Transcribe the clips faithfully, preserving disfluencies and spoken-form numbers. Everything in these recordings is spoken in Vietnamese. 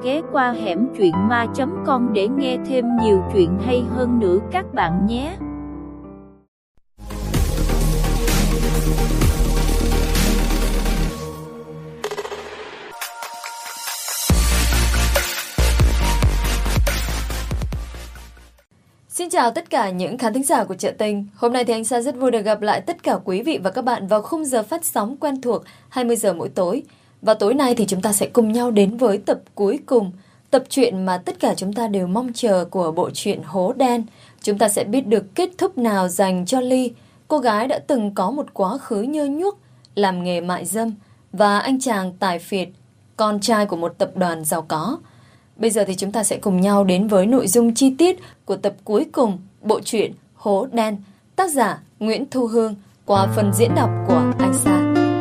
ghé qua hẻm truyện ma chấm com để nghe thêm nhiều chuyện hay hơn nữa các bạn nhé. Xin chào tất cả những khán thính giả của Chợ Tình. Hôm nay thì anh Sa rất vui được gặp lại tất cả quý vị và các bạn vào khung giờ phát sóng quen thuộc hai mươi giờ mỗi tối. Và tối nay thì chúng ta sẽ cùng nhau đến với tập cuối cùng, tập truyện mà tất cả chúng ta đều mong chờ của bộ truyện Hố Đen. Chúng ta sẽ biết được kết thúc nào dành cho Ly, cô gái đã từng có một quá khứ nhơ nhuốc, làm nghề mại dâm, và anh chàng tài phiệt, con trai của một tập đoàn giàu có. Bây giờ thì chúng ta sẽ cùng nhau đến với nội dung chi tiết của tập cuối cùng bộ truyện Hố Đen, tác giả Nguyễn Thu Hương, qua phần diễn đọc của anh Sa.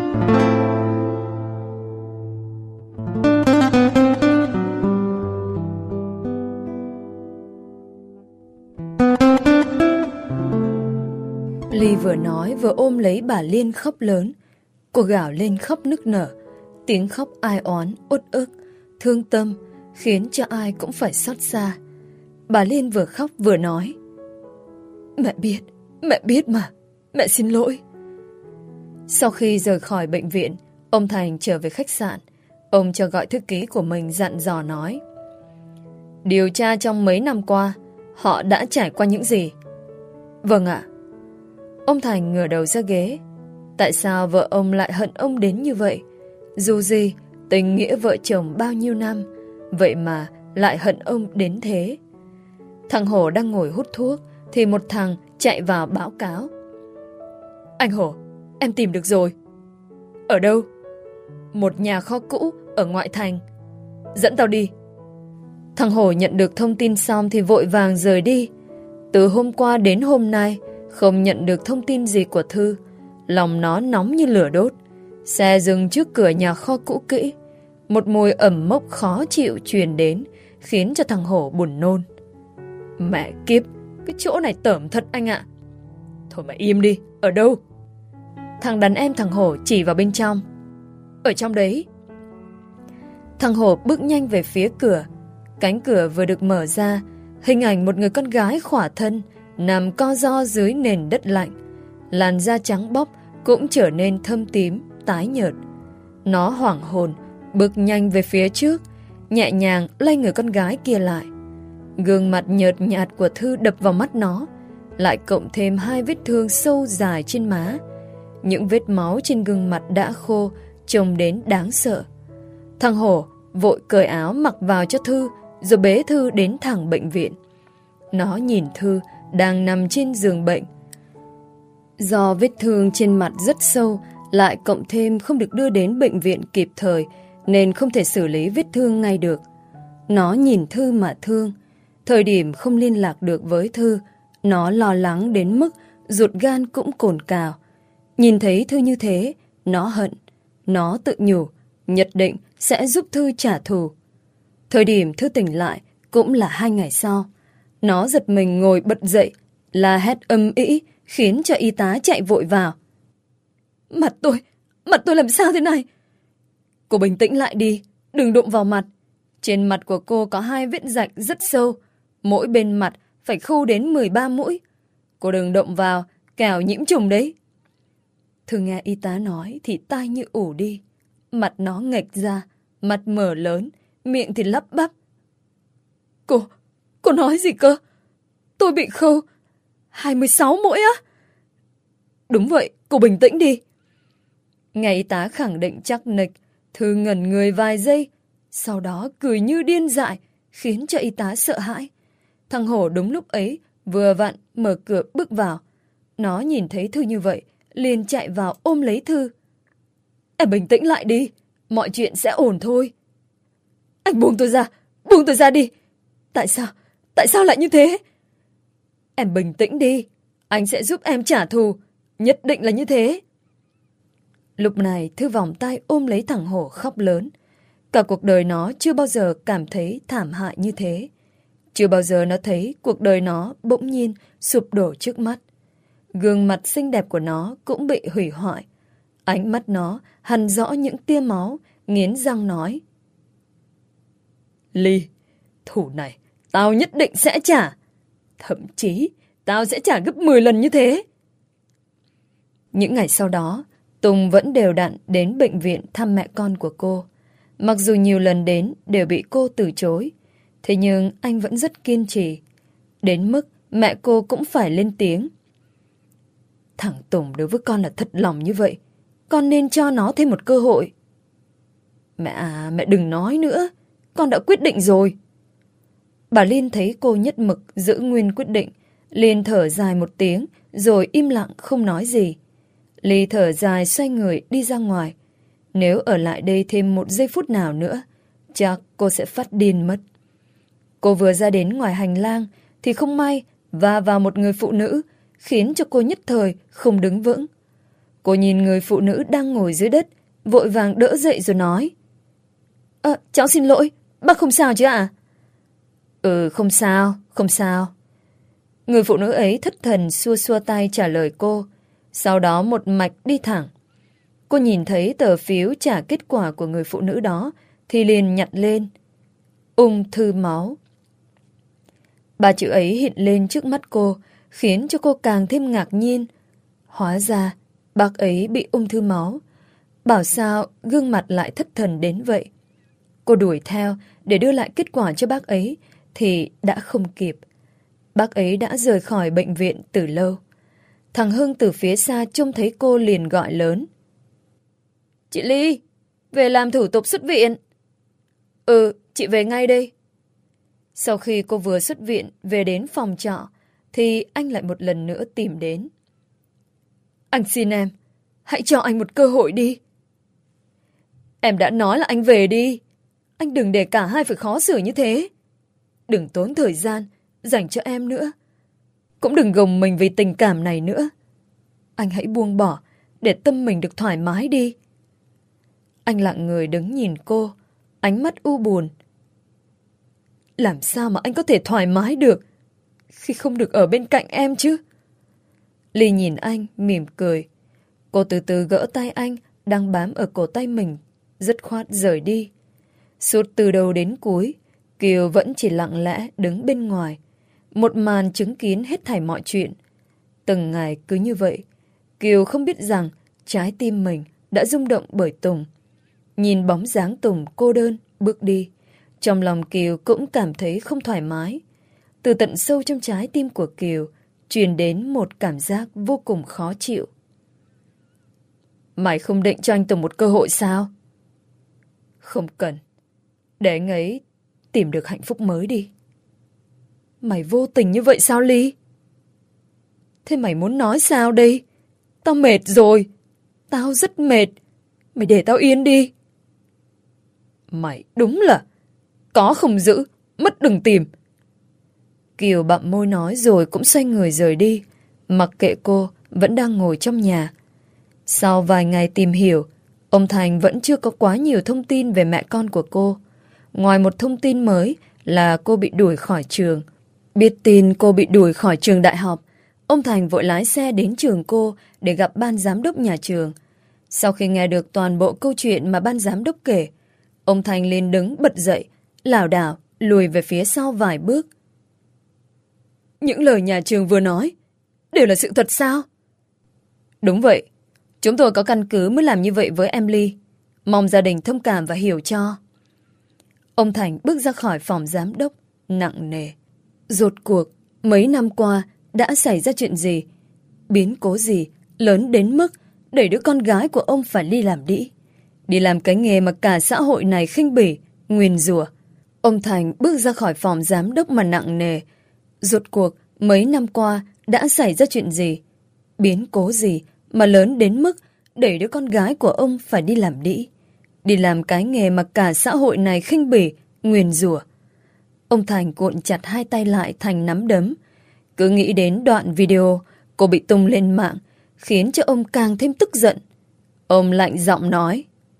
Ly vừa nói vừa ôm lấy bà Liên khóc lớn. Cô gào lên khóc nức nở, tiếng khóc ai oán, uất ức, thương tâm, khiến cho ai cũng phải xót xa. Bà Liên vừa khóc vừa nói: Mẹ biết, mẹ biết mà, mẹ xin lỗi. Sau khi rời khỏi bệnh viện, ông Thành trở về khách sạn. Ông cho gọi thư ký của mình dặn dò nói: Điều tra trong mấy năm qua, họ đã trải qua những gì? Vâng ạ. Ông Thành ngửa đầu ra ghế. Tại sao vợ ông lại hận ông đến như vậy? Dù gì, tình nghĩa vợ chồng bao nhiêu năm, vậy mà lại hận ông đến thế. Thằng Hổ đang ngồi hút thuốc thì một thằng chạy vào báo cáo: Anh Hổ, em tìm được rồi. Ở đâu? Một nhà kho cũ ở ngoại thành. Dẫn tao đi. Thằng Hổ nhận được thông tin xong thì vội vàng rời đi. Từ hôm qua đến hôm nay không nhận được thông tin gì của Thư. Lòng nó nóng như lửa đốt. Xe dừng trước cửa nhà kho cũ kỹ. Một mùi ẩm mốc khó chịu truyền đến, khiến cho thằng Hổ buồn nôn. Mẹ kiếp, cái chỗ này tởm thật anh ạ. Thôi mà im đi, ở đâu? Thằng đàn em thằng Hổ chỉ vào bên trong. Ở trong đấy. Thằng Hổ bước nhanh về phía cửa. Cánh cửa vừa được mở ra, hình ảnh một người con gái khỏa thân nằm co ro dưới nền đất lạnh. Làn da trắng bóc cũng trở nên thâm tím, tái nhợt. Nó hoảng hồn, bước nhanh về phía trước, nhẹ nhàng lay người con gái kia lại. Gương mặt nhợt nhạt của Thư đập vào mắt nó, lại cộng thêm hai vết thương sâu dài trên má. Những vết máu trên gương mặt đã khô, trông đến đáng sợ. Thằng Hổ vội cởi áo mặc vào cho Thư, rồi bế Thư đến thẳng bệnh viện. Nó nhìn Thư đang nằm trên giường bệnh. Do vết thương trên mặt rất sâu, lại cộng thêm không được đưa đến bệnh viện kịp thời, nên không thể xử lý vết thương ngay được. Nó nhìn Thư mà thương. Thời điểm không liên lạc được với Thư, nó lo lắng đến mức ruột gan cũng cồn cào. Nhìn thấy Thư như thế, nó hận. Nó tự nhủ nhất định sẽ giúp Thư trả thù. Thời điểm Thư tỉnh lại cũng là hai ngày sau. Nó giật mình ngồi bật dậy, la hét âm ĩ, khiến cho y tá chạy vội vào. Mặt tôi, mặt tôi làm sao thế này? Cô bình tĩnh lại đi, đừng đụng vào mặt. Trên mặt của cô có hai vết rạch rất sâu, mỗi bên mặt phải khâu đến mười ba mũi. Cô đừng động vào, kẻo nhiễm trùng đấy. Thư nghe y tá nói thì tai như ủ đi. Mặt nó nghệch ra, mặt mở lớn, miệng thì lắp bắp. Cô, cô nói gì cơ? Tôi bị khâu hai mươi sáu mũi á? Đúng vậy, cô bình tĩnh đi. Nghe y tá khẳng định chắc nịch, Thư ngẩn người vài giây, sau đó cười như điên dại, khiến cho y tá sợ hãi. Thằng Hổ đúng lúc ấy vừa vặn mở cửa bước vào. Nó nhìn thấy Thư như vậy, liền chạy vào ôm lấy Thư. Em bình tĩnh lại đi, mọi chuyện sẽ ổn thôi. Anh buông tôi ra, buông tôi ra đi. Tại sao, tại sao lại như thế? Em bình tĩnh đi, anh sẽ giúp em trả thù, nhất định là như thế. Lúc này Thư vòng tay ôm lấy thằng Hổ khóc lớn. Cả cuộc đời nó chưa bao giờ cảm thấy thảm hại như thế. Chưa bao giờ nó thấy cuộc đời nó bỗng nhiên sụp đổ trước mắt. Gương mặt xinh đẹp của nó cũng bị hủy hoại. Ánh mắt nó hằn rõ những tia máu, nghiến răng nói: Ly, thù này tao nhất định sẽ trả. Thậm chí tao sẽ trả gấp mười lần như thế. Những ngày sau đó, Tùng vẫn đều đặn đến bệnh viện thăm mẹ con của cô. Mặc dù nhiều lần đến đều bị cô từ chối, thế nhưng anh vẫn rất kiên trì. Đến mức mẹ cô cũng phải lên tiếng. Thằng Tùng đối với con là thật lòng như vậy, con nên cho nó thêm một cơ hội. Mẹ à, mẹ đừng nói nữa, con đã quyết định rồi. Bà Liên thấy cô nhất mực giữ nguyên quyết định, liền thở dài một tiếng, rồi im lặng không nói gì. Ly thở dài xoay người đi ra ngoài. Nếu ở lại đây thêm một giây phút nào nữa, chắc cô sẽ phát điên mất. Cô vừa ra đến ngoài hành lang, thì không may va vào một người phụ nữ, khiến cho cô nhất thời không đứng vững. Cô nhìn người phụ nữ đang ngồi dưới đất, vội vàng đỡ dậy rồi nói. Ờ, cháu xin lỗi, bác không sao chứ ạ? Ừ, không sao, không sao. Người phụ nữ ấy thất thần xua xua tay trả lời cô, sau đó một mạch đi thẳng. Cô nhìn thấy tờ phiếu trả kết quả của người phụ nữ đó, thì liền nhặt lên. Ung thư máu. Ba chữ ấy hiện lên trước mắt cô, khiến cho cô càng thêm ngạc nhiên. Hóa ra, bác ấy bị ung thư máu. Bảo sao gương mặt lại thất thần đến vậy. Cô đuổi theo để đưa lại kết quả cho bác ấy, thì đã không kịp. Bác ấy đã rời khỏi bệnh viện từ lâu. Thằng Hưng từ phía xa trông thấy cô liền gọi lớn. Chị Ly, về làm thủ tục xuất viện. Ừ, chị về ngay đây. Sau khi cô vừa xuất viện về đến phòng trọ, thì anh lại một lần nữa tìm đến. Anh xin em, hãy cho anh một cơ hội đi. Em đã nói là anh về đi. Anh đừng để cả hai phải khó xử như thế. Đừng tốn thời gian dành cho em nữa. Cũng đừng gồng mình vì tình cảm này nữa. Anh hãy buông bỏ để tâm mình được thoải mái đi. Anh lặng người đứng nhìn cô, ánh mắt u buồn. Làm sao mà anh có thể thoải mái được khi không được ở bên cạnh em chứ? Ly nhìn anh mỉm cười. Cô từ từ gỡ tay anh đang bám ở cổ tay mình, dứt khoát rời đi. Suốt từ đầu đến cuối, Kiều vẫn chỉ lặng lẽ đứng bên ngoài, một màn chứng kiến hết thảy mọi chuyện. Từng ngày cứ như vậy, Kiều không biết rằng trái tim mình đã rung động bởi Tùng. Nhìn bóng dáng Tùng cô đơn bước đi, trong lòng Kiều cũng cảm thấy không thoải mái. Từ tận sâu trong trái tim của Kiều truyền đến một cảm giác vô cùng khó chịu. Mày không định cho anh Tùng một cơ hội sao? Không cần. Để anh ấy tìm được hạnh phúc mới đi. Mày vô tình như vậy sao Ly? Thế mày muốn nói sao đây? Tao mệt rồi. Tao rất mệt. Mày để tao yên đi. Mày đúng là có không giữ, mất đừng tìm. Kiều bặm môi nói rồi cũng xoay người rời đi. Mặc kệ cô vẫn đang ngồi trong nhà. Sau vài ngày tìm hiểu, ông Thành vẫn chưa có quá nhiều thông tin về mẹ con của cô. Ngoài một thông tin mới là cô bị đuổi khỏi trường. Biết tin cô bị đuổi khỏi trường đại học, ông Thành vội lái xe đến trường cô để gặp ban giám đốc nhà trường. Sau khi nghe được toàn bộ câu chuyện mà ban giám đốc kể, ông Thành liền đứng bật dậy, lảo đảo lùi về phía sau vài bước. Những lời nhà trường vừa nói đều là sự thật sao? Đúng vậy. Chúng tôi có căn cứ mới làm như vậy với em Ly. Mong gia đình thông cảm và hiểu cho. Ông Thành bước ra khỏi phòng giám đốc, nặng nề. Rốt cuộc, mấy năm qua đã xảy ra chuyện gì? Biến cố gì lớn đến mức đẩy đứa con gái của ông phải đi làm đĩ? Đi làm cái nghề mà cả xã hội này khinh bỉ, nguyền rủa. Ông Thành bước ra khỏi phòng giám đốc mà nặng nề. Rốt cuộc, mấy năm qua đã xảy ra chuyện gì? Biến cố gì mà lớn đến mức đẩy đứa con gái của ông phải đi làm đĩ? Đi làm cái nghề mà cả xã hội này khinh bỉ, nguyền rủa. Ông Thành cuộn chặt hai tay lại thành nắm đấm. Cứ nghĩ đến đoạn video cô bị tung lên mạng, khiến cho ông càng thêm tức giận. Ông lạnh giọng nói.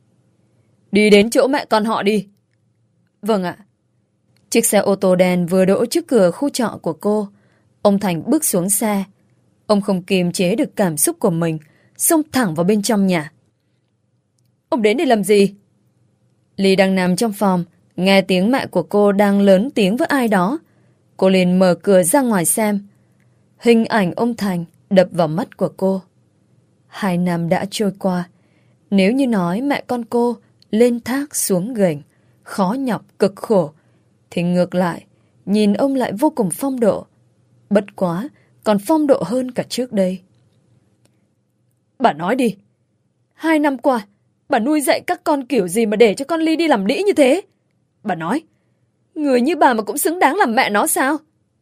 Đi đến chỗ mẹ con họ đi. Vâng ạ. Chiếc xe ô tô đen vừa đỗ trước cửa khu trọ của cô. Ông Thành bước xuống xe. Ông không kiềm chế được cảm xúc của mình, xông thẳng vào bên trong nhà. Ông đến để làm gì? Ly đang nằm trong phòng, Nghe tiếng mẹ của cô đang lớn tiếng với ai đó, cô liền mở cửa ra ngoài xem. Hình ảnh ông Thành đập vào mắt của cô. Hai năm đã trôi qua. Nếu như nói mẹ con cô lên thác xuống gành, khó nhọc cực khổ, thì ngược lại, nhìn ông lại vô cùng phong độ. Bất quá, còn phong độ hơn cả trước đây. Bà nói đi. Hai năm qua, bà nuôi dạy các con kiểu gì mà để cho con Ly đi làm đĩ như thế? Bà nói, người như bà mà cũng xứng đáng làm mẹ nó sao?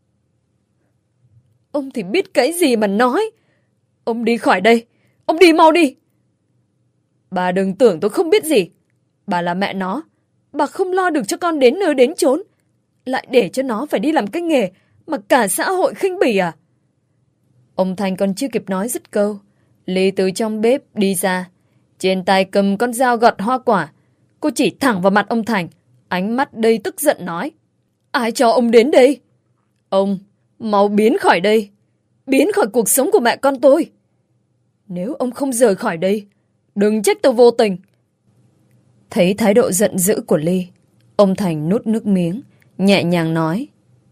Ông thì biết cái gì mà nói. Ông đi khỏi đây. Ông đi mau đi. Bà đừng tưởng tôi không biết gì. Bà là mẹ nó. Bà không lo được cho con đến nơi đến chốn, lại để cho nó phải đi làm cái nghề mà cả xã hội khinh bỉ à? Ông Thành còn chưa kịp nói dứt câu, Ly từ trong bếp đi ra, trên tay cầm con dao gọt hoa quả. Cô chỉ thẳng vào mặt ông Thành, ánh mắt đầy tức giận nói: Ai cho ông đến đây? Ông mau biến khỏi đây, biến khỏi cuộc sống của mẹ con tôi. Nếu ông không rời khỏi đây, đừng trách tôi vô tình. Thấy thái độ giận dữ của Ly, ông Thành nuốt nước miếng, nhẹ nhàng nói: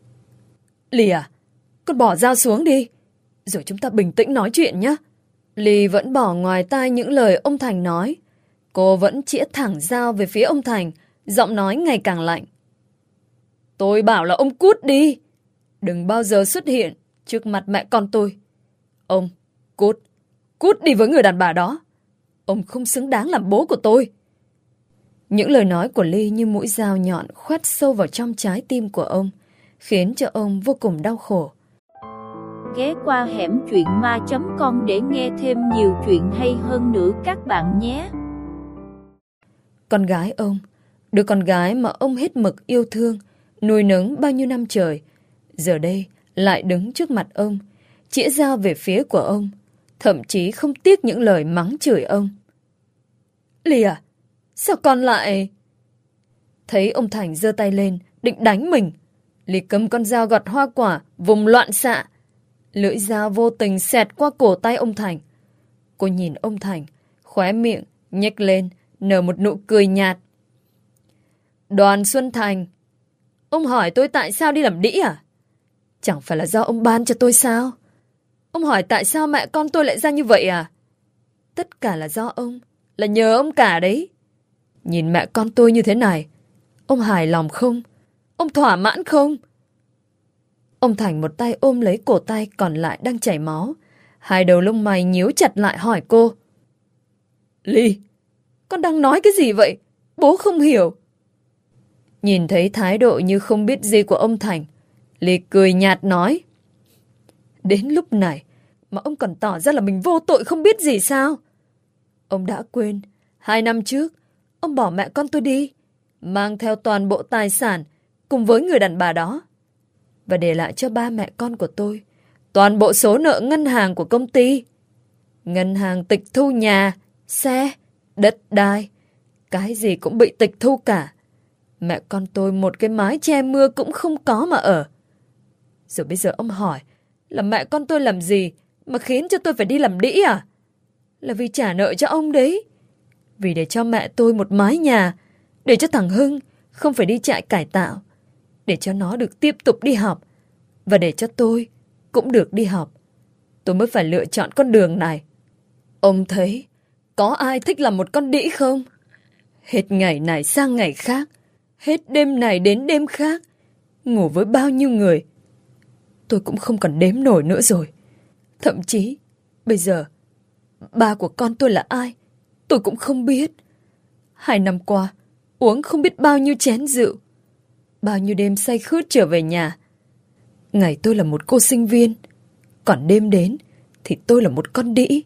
Ly à, con bỏ dao xuống đi, rồi chúng ta bình tĩnh nói chuyện nhé. Ly vẫn bỏ ngoài tai những lời ông Thành nói. Cô vẫn chĩa thẳng dao về phía ông Thành, giọng nói ngày càng lạnh. Tôi bảo là ông cút đi. Đừng bao giờ xuất hiện trước mặt mẹ con tôi. Ông, cút, cút đi với người đàn bà đó. Ông không xứng đáng làm bố của tôi. Những lời nói của Ly như mũi dao nhọn khoét sâu vào trong trái tim của ông, khiến cho ông vô cùng đau khổ. Ghé qua hẻm truyện ma chấm com để nghe thêm nhiều chuyện hay hơn nữa các bạn nhé. Con gái ông, đứa con gái mà ông hết mực yêu thương, nuôi nấng bao nhiêu năm trời, giờ đây lại đứng trước mặt ông, chĩa dao về phía của ông, thậm chí không tiếc những lời mắng chửi ông. Ly à, sao con lại... Thấy ông Thành giơ tay lên, định đánh mình, Ly cầm con dao gọt hoa quả, vùng loạn xạ. Lưỡi dao vô tình xẹt qua cổ tay ông Thành. Cô nhìn ông Thành, khóe miệng nhếch lên, nở một nụ cười nhạt. Đoàn Xuân Thành, ông hỏi tôi tại sao đi làm đĩ à? Chẳng phải là do ông ban cho tôi sao? Ông hỏi tại sao mẹ con tôi lại ra như vậy à? Tất cả là do ông, là nhờ ông cả đấy. Nhìn mẹ con tôi như thế này, ông hài lòng không? Ông thỏa mãn không? Ông Thành một tay ôm lấy cổ tay còn lại đang chảy máu, hai đầu lông mày nhíu chặt lại hỏi cô. Ly, con đang nói cái gì vậy? Bố không hiểu. Nhìn thấy thái độ như không biết gì của ông Thành, Ly cười nhạt nói. Đến lúc này mà ông còn tỏ ra là mình vô tội không biết gì sao? Ông đã quên, hai năm trước, ông bỏ mẹ con tôi đi, mang theo toàn bộ tài sản cùng với người đàn bà đó, và để lại cho ba mẹ con của tôi toàn bộ số nợ ngân hàng của công ty. Ngân hàng tịch thu nhà, xe, đất đai, cái gì cũng bị tịch thu cả. Mẹ con tôi một cái mái che mưa cũng không có mà ở. Rồi bây giờ ông hỏi là mẹ con tôi làm gì mà khiến cho tôi phải đi làm đĩ à? Là vì trả nợ cho ông đấy. Vì để cho mẹ tôi một mái nhà, để cho thằng Hưng không phải đi trại cải tạo, để cho nó được tiếp tục đi học, và để cho tôi cũng được đi học, tôi mới phải lựa chọn con đường này. Ông thấy có ai thích làm một con đĩ không? Hết ngày này sang ngày khác, hết đêm này đến đêm khác, ngủ với bao nhiêu người, tôi cũng không còn đếm nổi nữa rồi. Thậm chí bây giờ ba của con tôi là ai tôi cũng không biết. Hai năm qua uống không biết bao nhiêu chén rượu, bao nhiêu đêm say khướt trở về nhà. Ngày tôi là một cô sinh viên, còn đêm đến thì tôi là một con đĩ.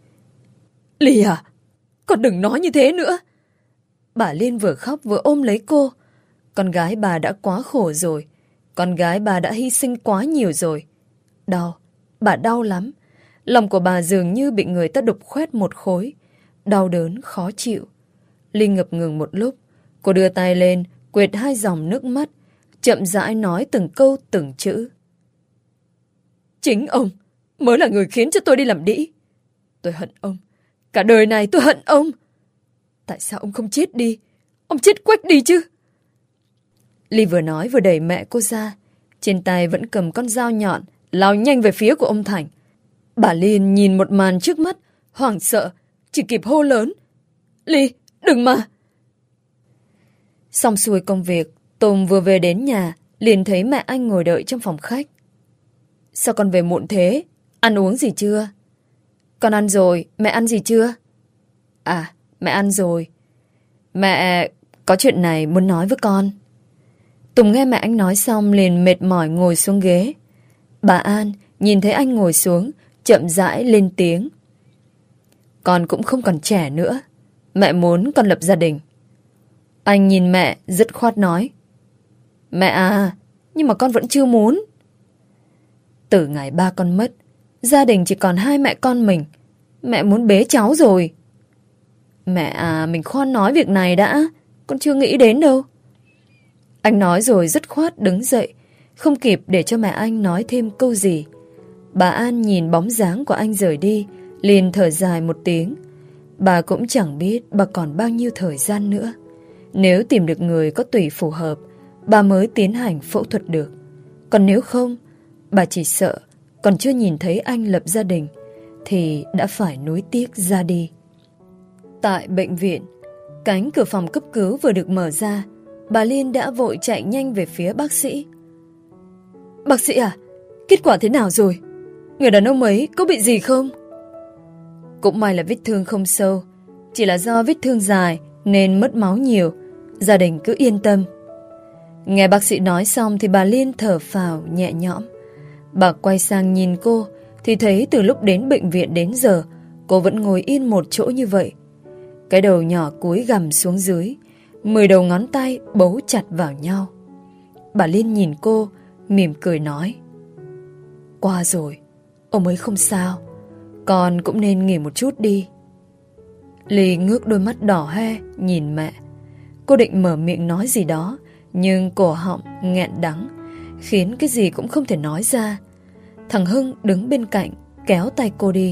Ly à, con đừng nói như thế nữa. Bà Liên vừa khóc vừa ôm lấy cô. Con gái bà đã quá khổ rồi, con gái bà đã hy sinh quá nhiều rồi. Đau, bà đau lắm. Lòng của bà dường như bị người ta đục khoét một khối, đau đớn khó chịu. Ly ngập ngừng một lúc, cô đưa tay lên quệt hai dòng nước mắt, chậm rãi nói từng câu từng chữ. Chính ông mới là người khiến cho tôi đi làm đĩ. Tôi hận ông, cả đời này tôi hận ông. Tại sao ông không chết đi? Ông chết quách đi chứ. Ly vừa nói vừa đẩy mẹ cô ra. Trên tay vẫn cầm con dao nhọn, lao nhanh về phía của ông Thành. Bà Liên nhìn một màn trước mắt, hoảng sợ, chỉ kịp hô lớn. Ly, đừng mà! Xong xuôi công việc, Tùng vừa về đến nhà, liền thấy mẹ anh ngồi đợi trong phòng khách. Sao con về muộn thế? Ăn uống gì chưa? Con ăn rồi, mẹ ăn gì chưa? À, mẹ ăn rồi. Mẹ có chuyện này muốn nói với con. Tùng nghe mẹ anh nói xong liền mệt mỏi ngồi xuống ghế. Bà An nhìn thấy anh ngồi xuống, chậm rãi lên tiếng. Con cũng không còn trẻ nữa. Mẹ muốn con lập gia đình. Anh nhìn mẹ dứt khoát nói. Mẹ à, nhưng mà con vẫn chưa muốn. Từ ngày ba con mất, gia đình chỉ còn hai mẹ con mình. Mẹ muốn bế cháu rồi. Mẹ à, mình khoan nói việc này đã. Con chưa nghĩ đến đâu. Anh nói rồi dứt khoát đứng dậy, không kịp để cho mẹ anh nói thêm câu gì. Bà An nhìn bóng dáng của anh rời đi, liền thở dài một tiếng. Bà cũng chẳng biết bà còn bao nhiêu thời gian nữa. Nếu tìm được người có tủy phù hợp, bà mới tiến hành phẫu thuật được. Còn nếu không, bà chỉ sợ còn chưa nhìn thấy anh lập gia đình thì đã phải nuối tiếc ra đi. Tại bệnh viện, cánh cửa phòng cấp cứu vừa được mở ra, bà Liên đã vội chạy nhanh về phía bác sĩ. Bác sĩ à, kết quả thế nào rồi? Người đàn ông ấy có bị gì không? Cũng may là vết thương không sâu, chỉ là do vết thương dài nên mất máu nhiều. Gia đình cứ yên tâm. Nghe bác sĩ nói xong thì bà Liên thở phào nhẹ nhõm. Bà quay sang nhìn cô thì thấy từ lúc đến bệnh viện đến giờ cô vẫn ngồi yên một chỗ như vậy. Cái đầu nhỏ cúi gằm xuống dưới, mười đầu ngón tay bấu chặt vào nhau. Bà Liên nhìn cô, mỉm cười nói. Qua rồi, ông ấy không sao. Con cũng nên nghỉ một chút đi. Ly ngước đôi mắt đỏ hoe nhìn mẹ. Cô định mở miệng nói gì đó, nhưng cổ họng nghẹn đắng, khiến cái gì cũng không thể nói ra. Thằng Hưng đứng bên cạnh kéo tay cô đi.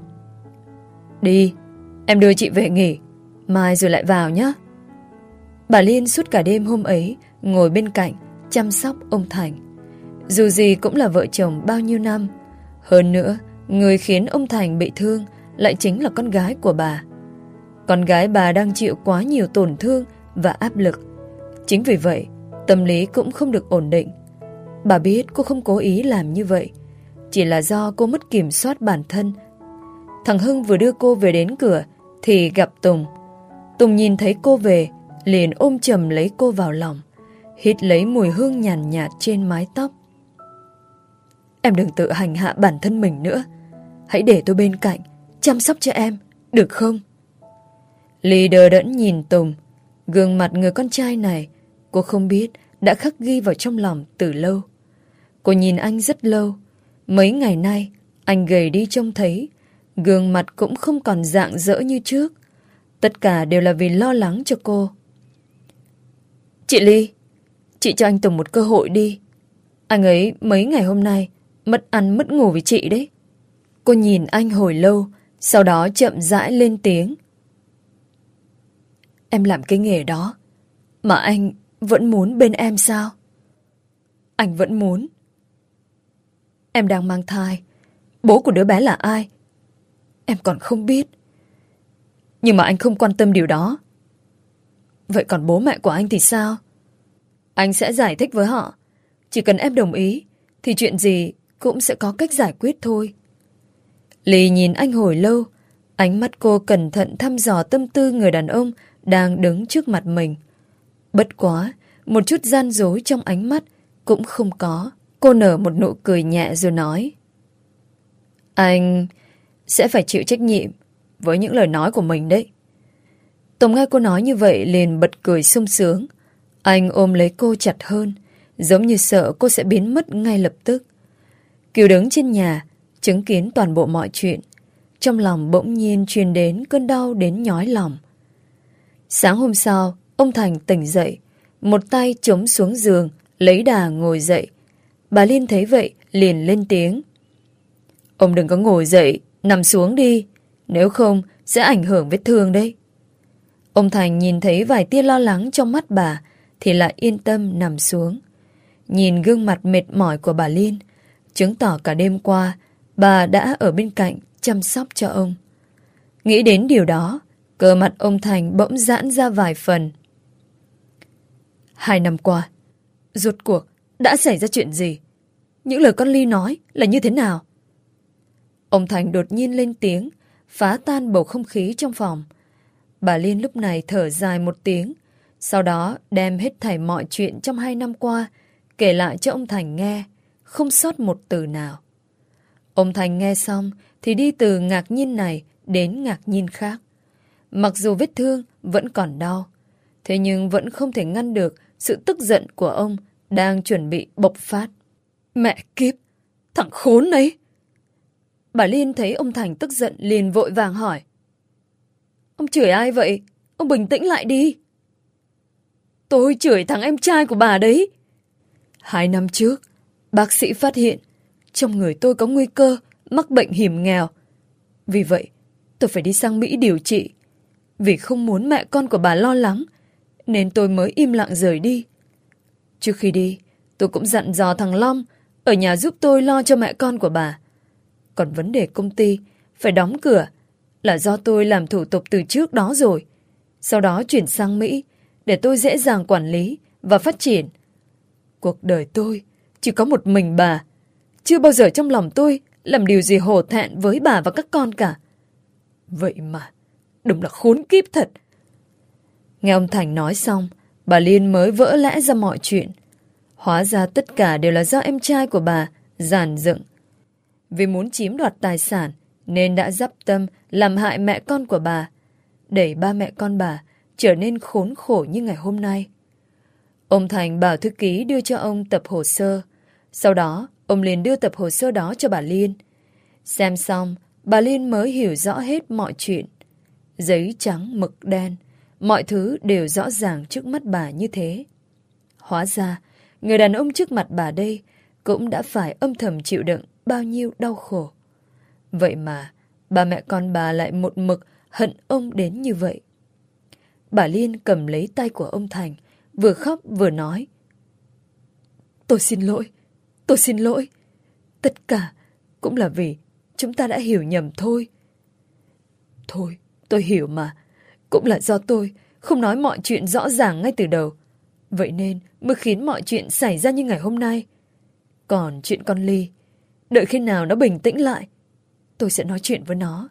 Đi, em đưa chị về nghỉ, mai rồi lại vào nhé. Bà Liên suốt cả đêm hôm ấy ngồi bên cạnh chăm sóc ông Thành. Dù gì cũng là vợ chồng bao nhiêu năm. Hơn nữa, người khiến ông Thành bị thương lại chính là con gái của bà. Con gái bà đang chịu quá nhiều tổn thương và áp lực. Chính vì vậy, tâm lý cũng không được ổn định. Bà biết cô không cố ý làm như vậy, chỉ là do cô mất kiểm soát bản thân. Thằng Hưng vừa đưa cô về đến cửa thì gặp Tùng. Tùng nhìn thấy cô về, liền ôm chầm lấy cô vào lòng, hít lấy mùi hương nhàn nhạt trên mái tóc. Em đừng tự hành hạ bản thân mình nữa. Hãy để tôi bên cạnh chăm sóc cho em, được không? Ly đờ đẫn nhìn Tùng. Gương mặt người con trai này cô không biết đã khắc ghi vào trong lòng từ lâu. Cô nhìn anh rất lâu. Mấy ngày nay anh gầy đi trông thấy, gương mặt cũng không còn rạng rỡ như trước. Tất cả đều là vì lo lắng cho cô. Chị Ly, chị cho anh Tùng một cơ hội đi. Anh ấy mấy ngày hôm nay mất ăn mất ngủ với chị đấy. Cô nhìn anh hồi lâu, sau đó chậm rãi lên tiếng. Em làm cái nghề đó mà anh vẫn muốn bên em sao? Anh vẫn muốn. Em đang mang thai. Bố của đứa bé là ai? Em còn không biết. Nhưng mà anh không quan tâm điều đó. Vậy còn bố mẹ của anh thì sao? Anh sẽ giải thích với họ. Chỉ cần em đồng ý thì chuyện gì cũng sẽ có cách giải quyết thôi. Ly nhìn anh hồi lâu. Ánh mắt cô cẩn thận thăm dò tâm tư người đàn ông đang đứng trước mặt mình. Bất quá, một chút gian dối trong ánh mắt cũng không có. Cô nở một nụ cười nhẹ rồi nói. Anh sẽ phải chịu trách nhiệm với những lời nói của mình đấy. Tùng nghe cô nói như vậy liền bật cười sung sướng. Anh ôm lấy cô chặt hơn, giống như sợ cô sẽ biến mất ngay lập tức. Kiều đứng trên nhà, chứng kiến toàn bộ mọi chuyện. Trong lòng bỗng nhiên truyền đến cơn đau đến nhói lòng. Sáng hôm sau, ông Thành tỉnh dậy, một tay chống xuống giường, lấy đà ngồi dậy. Bà Liên thấy vậy, liền lên tiếng. Ông đừng có ngồi dậy, nằm xuống đi, nếu không sẽ ảnh hưởng vết thương đấy. Ông Thành nhìn thấy vài tia lo lắng trong mắt bà, thì lại yên tâm nằm xuống. Nhìn gương mặt mệt mỏi của bà Liên, chứng tỏ cả đêm qua bà đã ở bên cạnh chăm sóc cho ông. Nghĩ đến điều đó, cơ mặt ông Thành bỗng giãn ra vài phần. Hai năm qua, rốt cuộc đã xảy ra chuyện gì? Những lời con Ly nói là như thế nào? Ông Thành đột nhiên lên tiếng, phá tan bầu không khí trong phòng. Bà Liên lúc này thở dài một tiếng, sau đó đem hết thảy mọi chuyện trong hai năm qua kể lại cho ông Thành nghe, không sót một từ nào. Ông Thành nghe xong thì đi từ ngạc nhiên này đến ngạc nhiên khác. Mặc dù vết thương vẫn còn đau, thế nhưng vẫn không thể ngăn được sự tức giận của ông đang chuẩn bị bộc phát. Mẹ kiếp, thằng khốn ấy! Bà Liên thấy ông Thành tức giận liền vội vàng hỏi. Ông chửi ai vậy? Ông bình tĩnh lại đi. Tôi chửi thằng em trai của bà đấy. Hai năm trước, bác sĩ phát hiện trong người tôi có nguy cơ mắc bệnh hiểm nghèo. Vì vậy, tôi phải đi sang Mỹ điều trị. Vì không muốn mẹ con của bà lo lắng, nên tôi mới im lặng rời đi. Trước khi đi, tôi cũng dặn dò thằng Long ở nhà giúp tôi lo cho mẹ con của bà. Còn vấn đề công ty phải đóng cửa là do tôi làm thủ tục từ trước đó rồi. Sau đó chuyển sang Mỹ để tôi dễ dàng quản lý và phát triển. Cuộc đời tôi chỉ có một mình bà. Chưa bao giờ trong lòng tôi làm điều gì hổ thẹn với bà và các con cả. Vậy mà, đúng là khốn kiếp thật. Nghe ông Thành nói xong, bà Liên mới vỡ lẽ ra mọi chuyện. Hóa ra tất cả đều là do em trai của bà dàn dựng. Vì muốn chiếm đoạt tài sản nên đã dắp tâm làm hại mẹ con của bà, đẩy ba mẹ con bà trở nên khốn khổ như ngày hôm nay. Ông Thành bảo thư ký đưa cho ông tập hồ sơ. Sau đó, ông liền đưa tập hồ sơ đó cho bà Liên. Xem xong, bà Liên mới hiểu rõ hết mọi chuyện. Giấy trắng mực đen, mọi thứ đều rõ ràng trước mắt bà như thế. Hóa ra, người đàn ông trước mặt bà đây cũng đã phải âm thầm chịu đựng bao nhiêu đau khổ. Vậy mà, ba mẹ con bà lại một mực hận ông đến như vậy. Bà Liên cầm lấy tay của ông Thành, vừa khóc vừa nói. Tôi xin lỗi, tôi xin lỗi. Tất cả cũng là vì chúng ta đã hiểu nhầm thôi. Thôi, tôi hiểu mà. Cũng là do tôi không nói mọi chuyện rõ ràng ngay từ đầu. Vậy nên mới khiến mọi chuyện xảy ra như ngày hôm nay. Còn chuyện con Ly, đợi khi nào nó bình tĩnh lại, tôi sẽ nói chuyện với nó.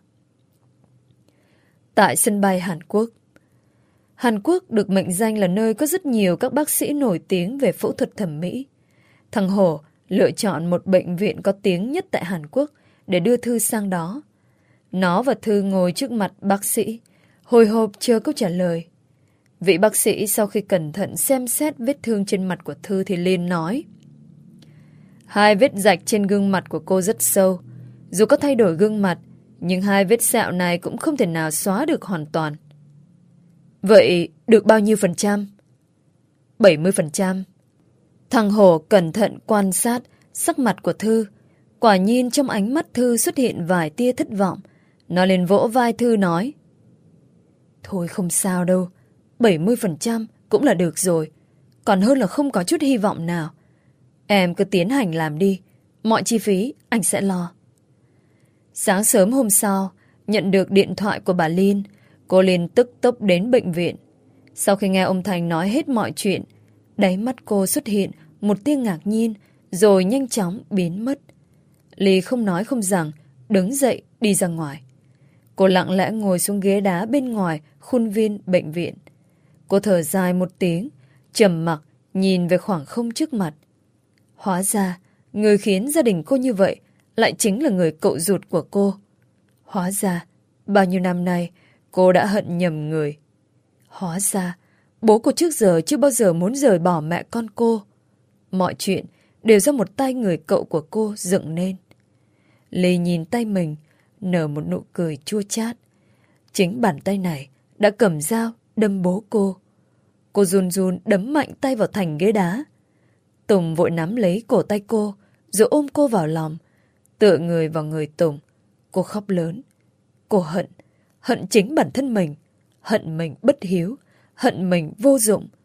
Tại sân bay Hàn Quốc. Hàn Quốc được mệnh danh là nơi có rất nhiều các bác sĩ nổi tiếng về phẫu thuật thẩm mỹ. Thằng Hổ lựa chọn một bệnh viện có tiếng nhất tại Hàn Quốc để đưa Thư sang đó. Nó và Thư ngồi trước mặt bác sĩ, hồi hộp chờ câu trả lời. Vị bác sĩ sau khi cẩn thận xem xét vết thương trên mặt của Thư thì liền nói. Hai vết rạch trên gương mặt của cô rất sâu. Dù có thay đổi gương mặt, nhưng hai vết sẹo này cũng không thể nào xóa được hoàn toàn. Vậy được bao nhiêu phần trăm? bảy mươi phần trăm. Thằng Hổ cẩn thận quan sát sắc mặt của Thư. Quả nhiên trong ánh mắt Thư xuất hiện vài tia thất vọng. Nó liền vỗ vai Thư nói. Thôi không sao đâu, bảy mươi phần trăm cũng là được rồi. Còn hơn là không có chút hy vọng nào. Em cứ tiến hành làm đi, mọi chi phí anh sẽ lo. Sáng sớm hôm sau, nhận được điện thoại của bà Liên, cô liền tức tốc đến bệnh viện. Sau khi nghe ông Thành nói hết mọi chuyện, đáy mắt cô xuất hiện một tia ngạc nhiên, rồi nhanh chóng biến mất. Ly không nói không rằng, đứng dậy đi ra ngoài. Cô lặng lẽ ngồi xuống ghế đá bên ngoài khuôn viên bệnh viện. Cô thở dài một tiếng, trầm mặc nhìn về khoảng không trước mặt. Hóa ra, người khiến gia đình cô như vậy lại chính là người cậu ruột của cô. Hóa ra, bao nhiêu năm nay cô đã hận nhầm người. Hóa ra, bố cô trước giờ chưa bao giờ muốn rời bỏ mẹ con cô. Mọi chuyện đều do một tay người cậu của cô dựng nên. Ly nhìn tay mình, nở một nụ cười chua chát. Chính bàn tay này đã cầm dao đâm bố cô. Cô run run đấm mạnh tay vào thành ghế đá. Tùng vội nắm lấy cổ tay cô, rồi ôm cô vào lòng. Tựa người vào người Tùng, cô khóc lớn. Cô hận, hận chính bản thân mình. Hận mình bất hiếu, hận mình vô dụng.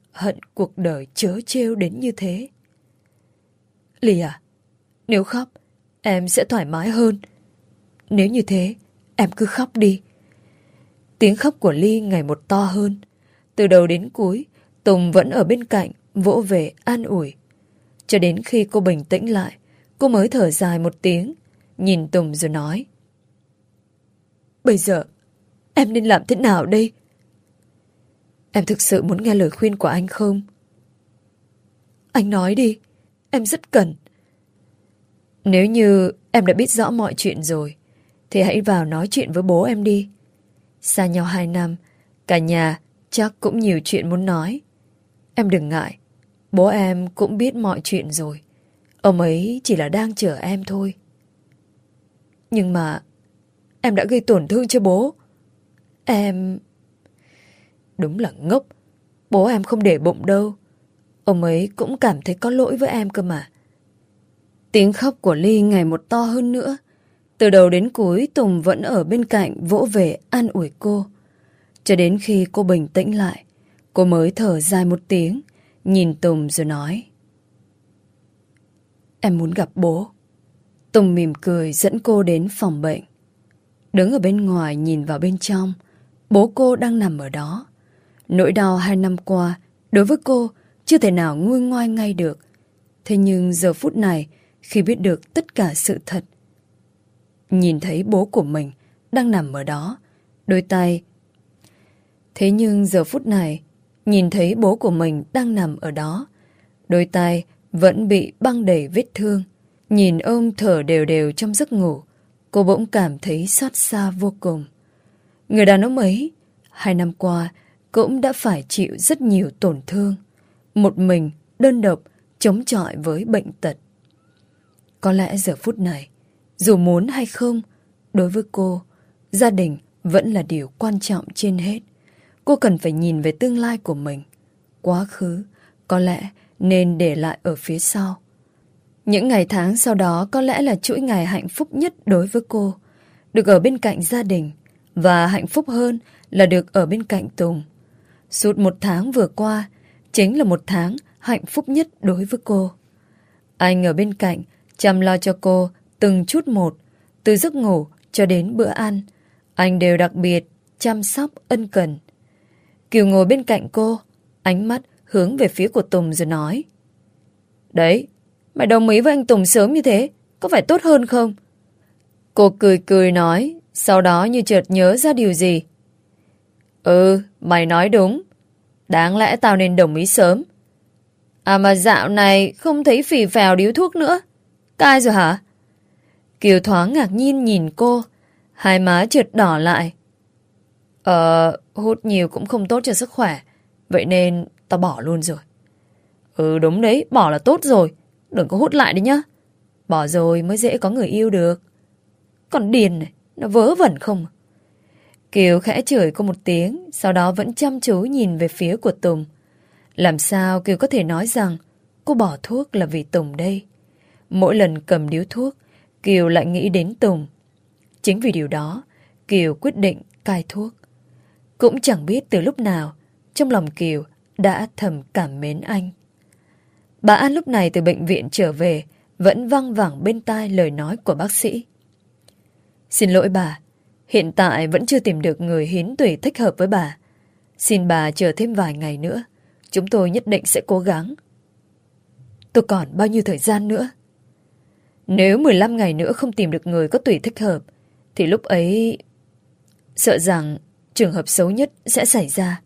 hận cuộc đời trớ trêu đến như thế. Ly à, nếu khóc, em sẽ thoải mái hơn. Nếu như thế, em cứ khóc đi. Tiếng khóc của Ly ngày một to hơn. Từ đầu đến cuối, Tùng vẫn ở bên cạnh, vỗ về an ủi. Cho đến khi cô bình tĩnh lại, cô mới thở dài một tiếng, nhìn Tùng rồi nói. Bây giờ, em nên làm thế nào đây? Em thực sự muốn nghe lời khuyên của anh không? Anh nói đi, em rất cần. Nếu như em đã biết rõ mọi chuyện rồi, thì hãy vào nói chuyện với bố em đi. Xa nhau hai năm, cả nhà chắc cũng nhiều chuyện muốn nói. Em đừng ngại, bố em cũng biết mọi chuyện rồi. Ông ấy chỉ là đang chờ em thôi. Nhưng mà em đã gây tổn thương cho bố. Em... Đúng là ngốc. Bố em không để bụng đâu. Ông ấy cũng cảm thấy có lỗi với em cơ mà. Tiếng khóc của Ly ngày một to hơn nữa. Từ đầu đến cuối Tùng vẫn ở bên cạnh vỗ về an ủi cô. Cho đến khi cô bình tĩnh lại, cô mới thở dài một tiếng, nhìn Tùng rồi nói. Em muốn gặp bố. Tùng mỉm cười dẫn cô đến phòng bệnh. Đứng ở bên ngoài nhìn vào bên trong, bố cô đang nằm ở đó. Nỗi đau hai năm qua đối với cô chưa thể nào nguôi ngoai ngay được. Thế nhưng giờ phút này, khi biết được tất cả sự thật, nhìn thấy bố của mình đang nằm ở đó, đôi tay... Thế nhưng giờ phút này, nhìn thấy bố của mình đang nằm ở đó, đôi tay vẫn bị băng đầy vết thương. Nhìn ông thở đều đều trong giấc ngủ, cô bỗng cảm thấy xót xa vô cùng. Người đàn ông ấy, hai năm qua, cũng đã phải chịu rất nhiều tổn thương. Một mình, đơn độc, chống chọi với bệnh tật. Có lẽ giờ phút này, dù muốn hay không, đối với cô, gia đình vẫn là điều quan trọng trên hết. Cô cần phải nhìn về tương lai của mình. Quá khứ, có lẽ nên để lại ở phía sau. Những ngày tháng sau đó có lẽ là chuỗi ngày hạnh phúc nhất đối với cô. Được ở bên cạnh gia đình, và hạnh phúc hơn là được ở bên cạnh Tùng. Suốt một tháng vừa qua, chính là một tháng hạnh phúc nhất đối với cô. Anh ở bên cạnh, chăm lo cho cô từng chút một, từ giấc ngủ cho đến bữa ăn. Anh đều đặc biệt chăm sóc ân cần. Kiều ngồi bên cạnh cô, ánh mắt hướng về phía của Tùng rồi nói. Đấy, mày đồng ý với anh Tùng sớm như thế, có phải tốt hơn không? Cô cười cười nói, sau đó như chợt nhớ ra điều gì. Ừ, mày nói đúng. Đáng lẽ tao nên đồng ý sớm. À mà dạo này không thấy phì phèo điếu thuốc nữa. Cai rồi hả? Kiều thoáng ngạc nhiên nhìn cô, hai má chợt đỏ lại. Ờ, hút nhiều cũng không tốt cho sức khỏe, vậy nên tao bỏ luôn rồi. Ừ đúng đấy, bỏ là tốt rồi. Đừng có hút lại đấy nhá. Bỏ rồi mới dễ có người yêu được. Còn điền này, nó vớ vẩn không? Kiều khẽ chửi cô một tiếng, sau đó vẫn chăm chú nhìn về phía của Tùng. Làm sao Kiều có thể nói rằng cô bỏ thuốc là vì Tùng đây? Mỗi lần cầm điếu thuốc, Kiều lại nghĩ đến Tùng. Chính vì điều đó, Kiều quyết định cai thuốc. Cũng chẳng biết từ lúc nào, trong lòng Kiều đã thầm cảm mến anh. Bà An lúc này từ bệnh viện trở về, vẫn văng vẳng bên tai lời nói của bác sĩ. Xin lỗi bà, hiện tại vẫn chưa tìm được người hiến tủy thích hợp với bà. Xin bà chờ thêm vài ngày nữa, chúng tôi nhất định sẽ cố gắng. Tôi còn bao nhiêu thời gian nữa? Nếu mười lăm ngày nữa không tìm được người có tủy thích hợp, thì lúc ấy sợ rằng trường hợp xấu nhất sẽ xảy ra.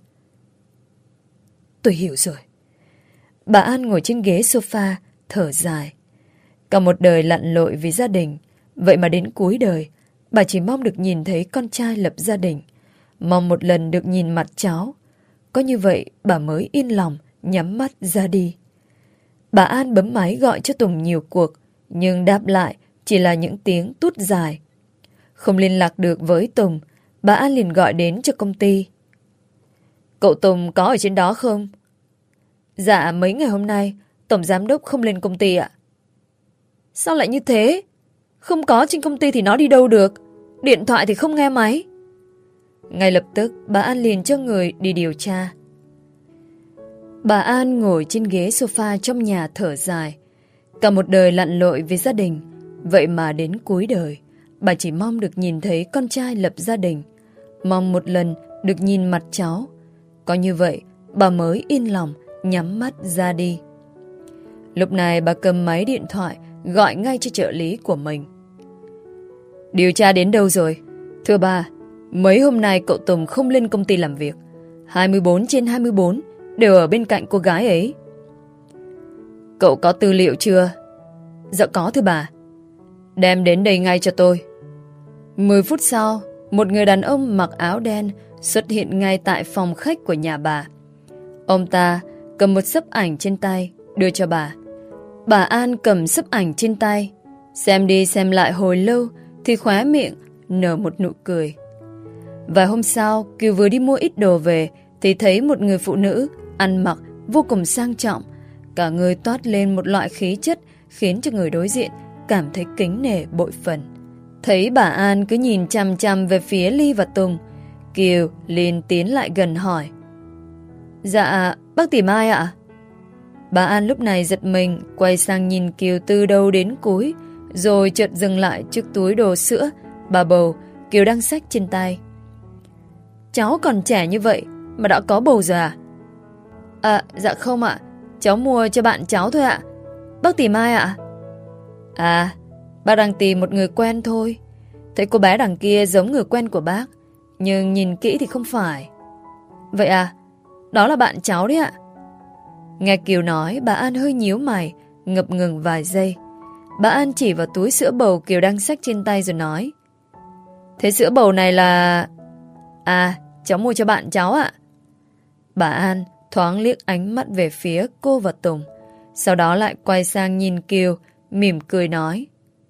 Tôi hiểu rồi. Bà An ngồi trên ghế sofa, thở dài. Cả một đời lặn lội vì gia đình, vậy mà đến cuối đời, bà chỉ mong được nhìn thấy con trai lập gia đình, mong một lần được nhìn mặt cháu. Có như vậy bà mới yên lòng nhắm mắt ra đi. Bà An bấm máy gọi cho Tùng nhiều cuộc, nhưng đáp lại chỉ là những tiếng tút dài. Không liên lạc được với Tùng, bà An liền gọi đến cho công ty. Cậu Tùng có ở trên đó không? Dạ mấy ngày hôm nay tổng giám đốc không lên công ty ạ. Sao lại như thế? Không có trên công ty thì nó đi đâu được? Điện thoại thì không nghe máy. Ngay lập tức bà An liền cho người đi điều tra. Bà An ngồi trên ghế sofa trong nhà thở dài. Cả một đời lặn lội vì gia đình, vậy mà đến cuối đời, bà chỉ mong được nhìn thấy con trai lập gia đình, mong một lần được nhìn mặt cháu. Có như vậy, bà mới yên lòng nhắm mắt ra đi. Lúc này bà cầm máy điện thoại gọi ngay cho trợ lý của mình. Điều tra đến đâu rồi? Thưa bà, mấy hôm nay cậu Tùng không lên công ty làm việc. hai mươi bốn trên hai mươi bốn đều ở bên cạnh cô gái ấy. Cậu có tư liệu chưa? Dạ có thưa bà. Đem đến đây ngay cho tôi. Mười phút sau, một người đàn ông mặc áo đen xuất hiện ngay tại phòng khách của nhà bà. Ông ta cầm một xấp ảnh trên tay đưa cho bà. Bà An cầm xấp ảnh trên tay, xem đi xem lại hồi lâu thì khóe miệng nở một nụ cười. Vài hôm sau, Kiều vừa đi mua ít đồ về thì thấy một người phụ nữ ăn mặc vô cùng sang trọng, cả người toát lên một loại khí chất khiến cho người đối diện cảm thấy kính nể bội phần. Thấy bà An cứ nhìn chằm chằm về phía Ly và Tùng, Kiều liền tiến lại gần hỏi. Dạ, bác tìm ai ạ? Bà An lúc này giật mình, quay sang nhìn Kiều từ đầu đến cuối, rồi chợt dừng lại trước túi đồ sữa bà bầu Kiều đang xách trên tay. Cháu còn trẻ như vậy mà đã có bầu rồi à? À, dạ không ạ, cháu mua cho bạn cháu thôi ạ. Bác tìm ai ạ? À, bác đang tìm một người quen thôi. Thấy cô bé đằng kia giống người quen của bác, nhưng nhìn kỹ thì không phải. Vậy à, đó là bạn cháu đấy ạ. Nghe Kiều nói, bà An hơi nhíu mày, ngập ngừng vài giây. Bà An chỉ vào túi sữa bầu Kiều đang xách trên tay rồi nói. Thế sữa bầu này là... À, cháu mua cho bạn cháu ạ. Bà An thoáng liếc ánh mắt về phía cô và Tùng, sau đó lại quay sang nhìn Kiều, mỉm cười nói.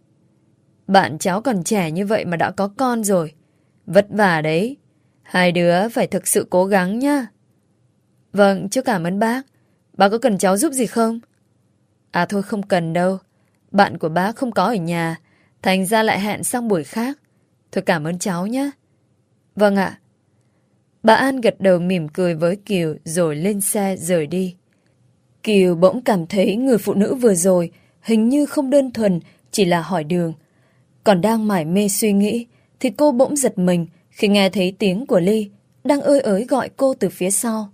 Bạn cháu còn trẻ như vậy mà đã có con rồi. Vất vả đấy. Hai đứa phải thực sự cố gắng nhá. Vâng, cháu cảm ơn bác. Bác có cần cháu giúp gì không? À thôi không cần đâu. Bạn của bác không có ở nhà, thành ra lại hẹn sang buổi khác. Thôi cảm ơn cháu nhé. Vâng ạ. Bà An gật đầu mỉm cười với Kiều rồi lên xe rời đi. Kiều bỗng cảm thấy người phụ nữ vừa rồi hình như không đơn thuần chỉ là hỏi đường. Còn đang mải mê suy nghĩ thì cô bỗng giật mình khi nghe thấy tiếng của Ly đang ơi ới gọi cô từ phía sau.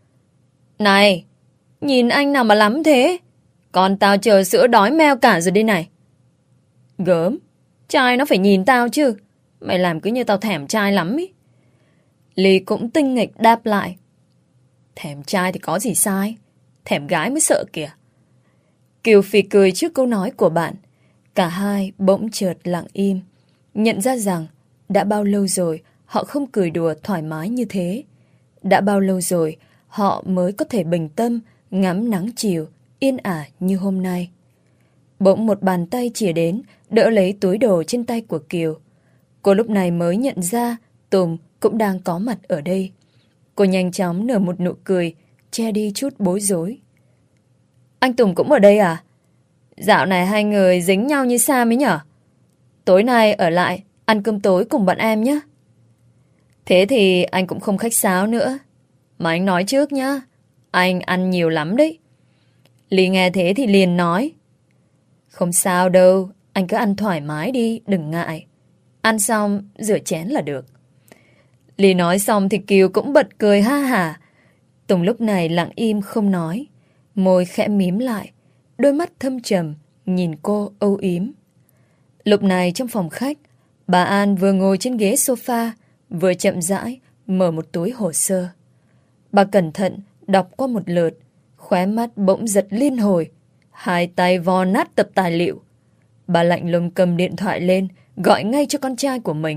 Này, nhìn anh nào mà lắm thế? Con tao chờ sữa đói meo cả rồi đây này. Gớm, trai nó phải nhìn tao chứ. Mày làm cứ như tao thèm trai lắm ý. Ly cũng tinh nghịch đáp lại. Thèm trai thì có gì sai, thèm gái mới sợ kìa. Kiều phì cười trước câu nói của bạn. Cả hai bỗng chợt lặng im, nhận ra rằng đã bao lâu rồi họ không cười đùa thoải mái như thế. Đã bao lâu rồi họ mới có thể bình tâm ngắm nắng chiều yên ả như hôm nay. Bỗng một bàn tay chìa đến đỡ lấy túi đồ trên tay của Kiều. Cô lúc này mới nhận ra Tùng cũng đang có mặt ở đây. Cô nhanh chóng nở một nụ cười, che đi chút bối rối. Anh Tùng cũng ở đây à? Dạo này hai người dính nhau như sao ấy nhở? Tối nay ở lại ăn cơm tối cùng bọn em nhé. Thế thì anh cũng không khách sáo nữa. Mà anh nói trước nhá, anh ăn nhiều lắm đấy. Ly nghe thế thì liền nói. Không sao đâu, anh cứ ăn thoải mái đi, đừng ngại. Ăn xong rửa chén là được. Ly nói xong thì Kiều cũng bật cười ha hả. Tùng lúc này lặng im không nói, môi khẽ mím lại, đôi mắt thâm trầm nhìn cô âu yếm. Lúc này trong phòng khách, bà An vừa ngồi trên ghế sofa, vừa chậm rãi mở một túi hồ sơ. Bà cẩn thận đọc qua một lượt, khóe mắt bỗng giật liên hồi, hai tay vò nát tập tài liệu. Bà lạnh lùng cầm điện thoại lên, gọi ngay cho con trai của mình.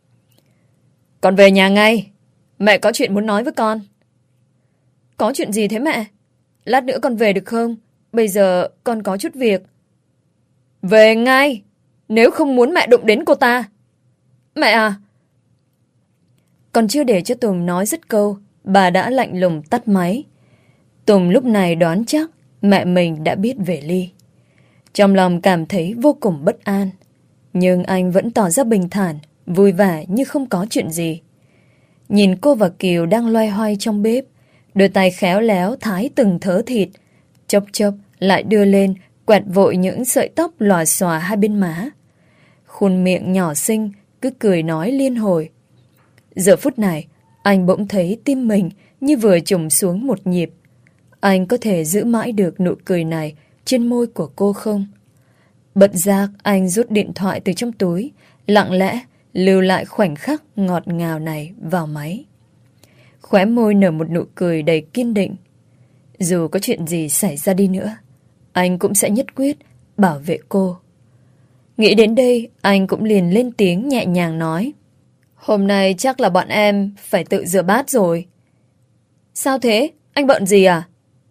Con về nhà ngay, mẹ có chuyện muốn nói với con. Có chuyện gì thế mẹ? Lát nữa con về được không? Bây giờ con có chút việc. Về ngay, nếu không muốn mẹ đụng đến cô ta. Mẹ à! Còn chưa để cho Tùng nói dứt câu, bà đã lạnh lùng tắt máy. Tùng lúc này đoán chắc mẹ mình đã biết về Ly. Trong lòng cảm thấy vô cùng bất an, nhưng anh vẫn tỏ ra bình thản, vui vẻ như không có chuyện gì. Nhìn cô và Kiều đang loay hoay trong bếp, Đôi tay khéo léo thái từng thớ thịt, chốc chốc lại đưa lên, quẹt vội những sợi tóc lòa xòa hai bên má. Khuôn miệng nhỏ xinh cứ cười nói liên hồi. Giờ phút này, anh bỗng thấy tim mình như vừa trùng xuống một nhịp. Anh có thể giữ mãi được nụ cười này trên môi của cô không? Bật giác anh rút điện thoại từ trong túi, lặng lẽ lưu lại khoảnh khắc ngọt ngào này vào máy. Khóe môi nở một nụ cười đầy kiên định. Dù có chuyện gì xảy ra đi nữa, anh cũng sẽ nhất quyết bảo vệ cô. Nghĩ đến đây, anh cũng liền lên tiếng nhẹ nhàng nói. Hôm nay chắc là bọn em phải tự rửa bát rồi. Sao thế? Anh bận gì à?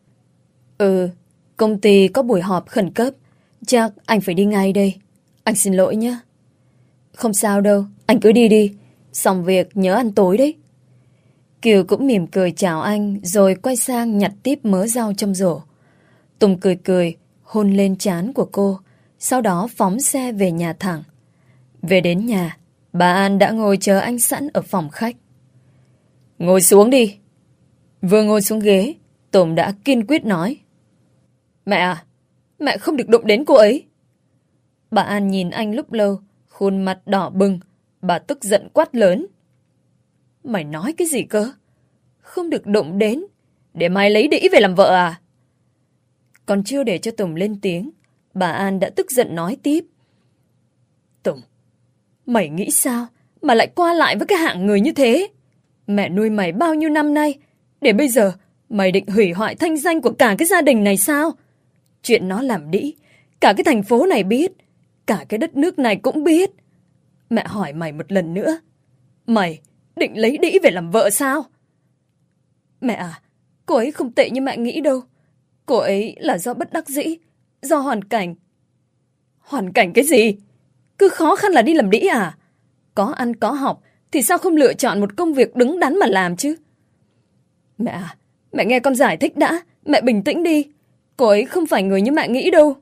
Ừ, công ty có buổi họp khẩn cấp. Chắc anh phải đi ngay đây. Anh xin lỗi nhé. Không sao đâu, anh cứ đi đi. Xong việc nhớ ăn tối đấy. Kiều cũng mỉm cười chào anh, rồi quay sang nhặt tiếp mớ rau trong rổ. Tùng cười cười, hôn lên trán của cô, sau đó phóng xe về nhà thẳng. Về đến nhà, bà An đã ngồi chờ anh sẵn ở phòng khách. Ngồi xuống đi. Vừa ngồi xuống ghế, Tùng đã kiên quyết nói. Mẹ à, mẹ không được đụng đến cô ấy. Bà An nhìn anh lúc lâu, khuôn mặt đỏ bừng, bà tức giận quát lớn. Mày nói cái gì cơ? Không được đụng đến, để mày lấy đĩ về làm vợ à? Còn chưa để cho Tùng lên tiếng, bà An đã tức giận nói tiếp. Tùng, mày nghĩ sao mà lại qua lại với cái hạng người như thế? Mẹ nuôi mày bao nhiêu năm nay, để bây giờ mày định hủy hoại thanh danh của cả cái gia đình này sao? Chuyện nó làm đĩ, cả cái thành phố này biết, cả cái đất nước này cũng biết. Mẹ hỏi mày một lần nữa, mày định lấy đĩ về làm vợ sao? Mẹ à, cô ấy không tệ như mẹ nghĩ đâu. Cô ấy là do bất đắc dĩ, do hoàn cảnh. Hoàn cảnh cái gì? Cứ khó khăn là đi làm đĩ à? Có ăn có học thì sao không lựa chọn một công việc đứng đắn mà làm chứ? Mẹ à, mẹ nghe con giải thích đã. Mẹ bình tĩnh đi. Cô ấy không phải người như mẹ nghĩ đâu.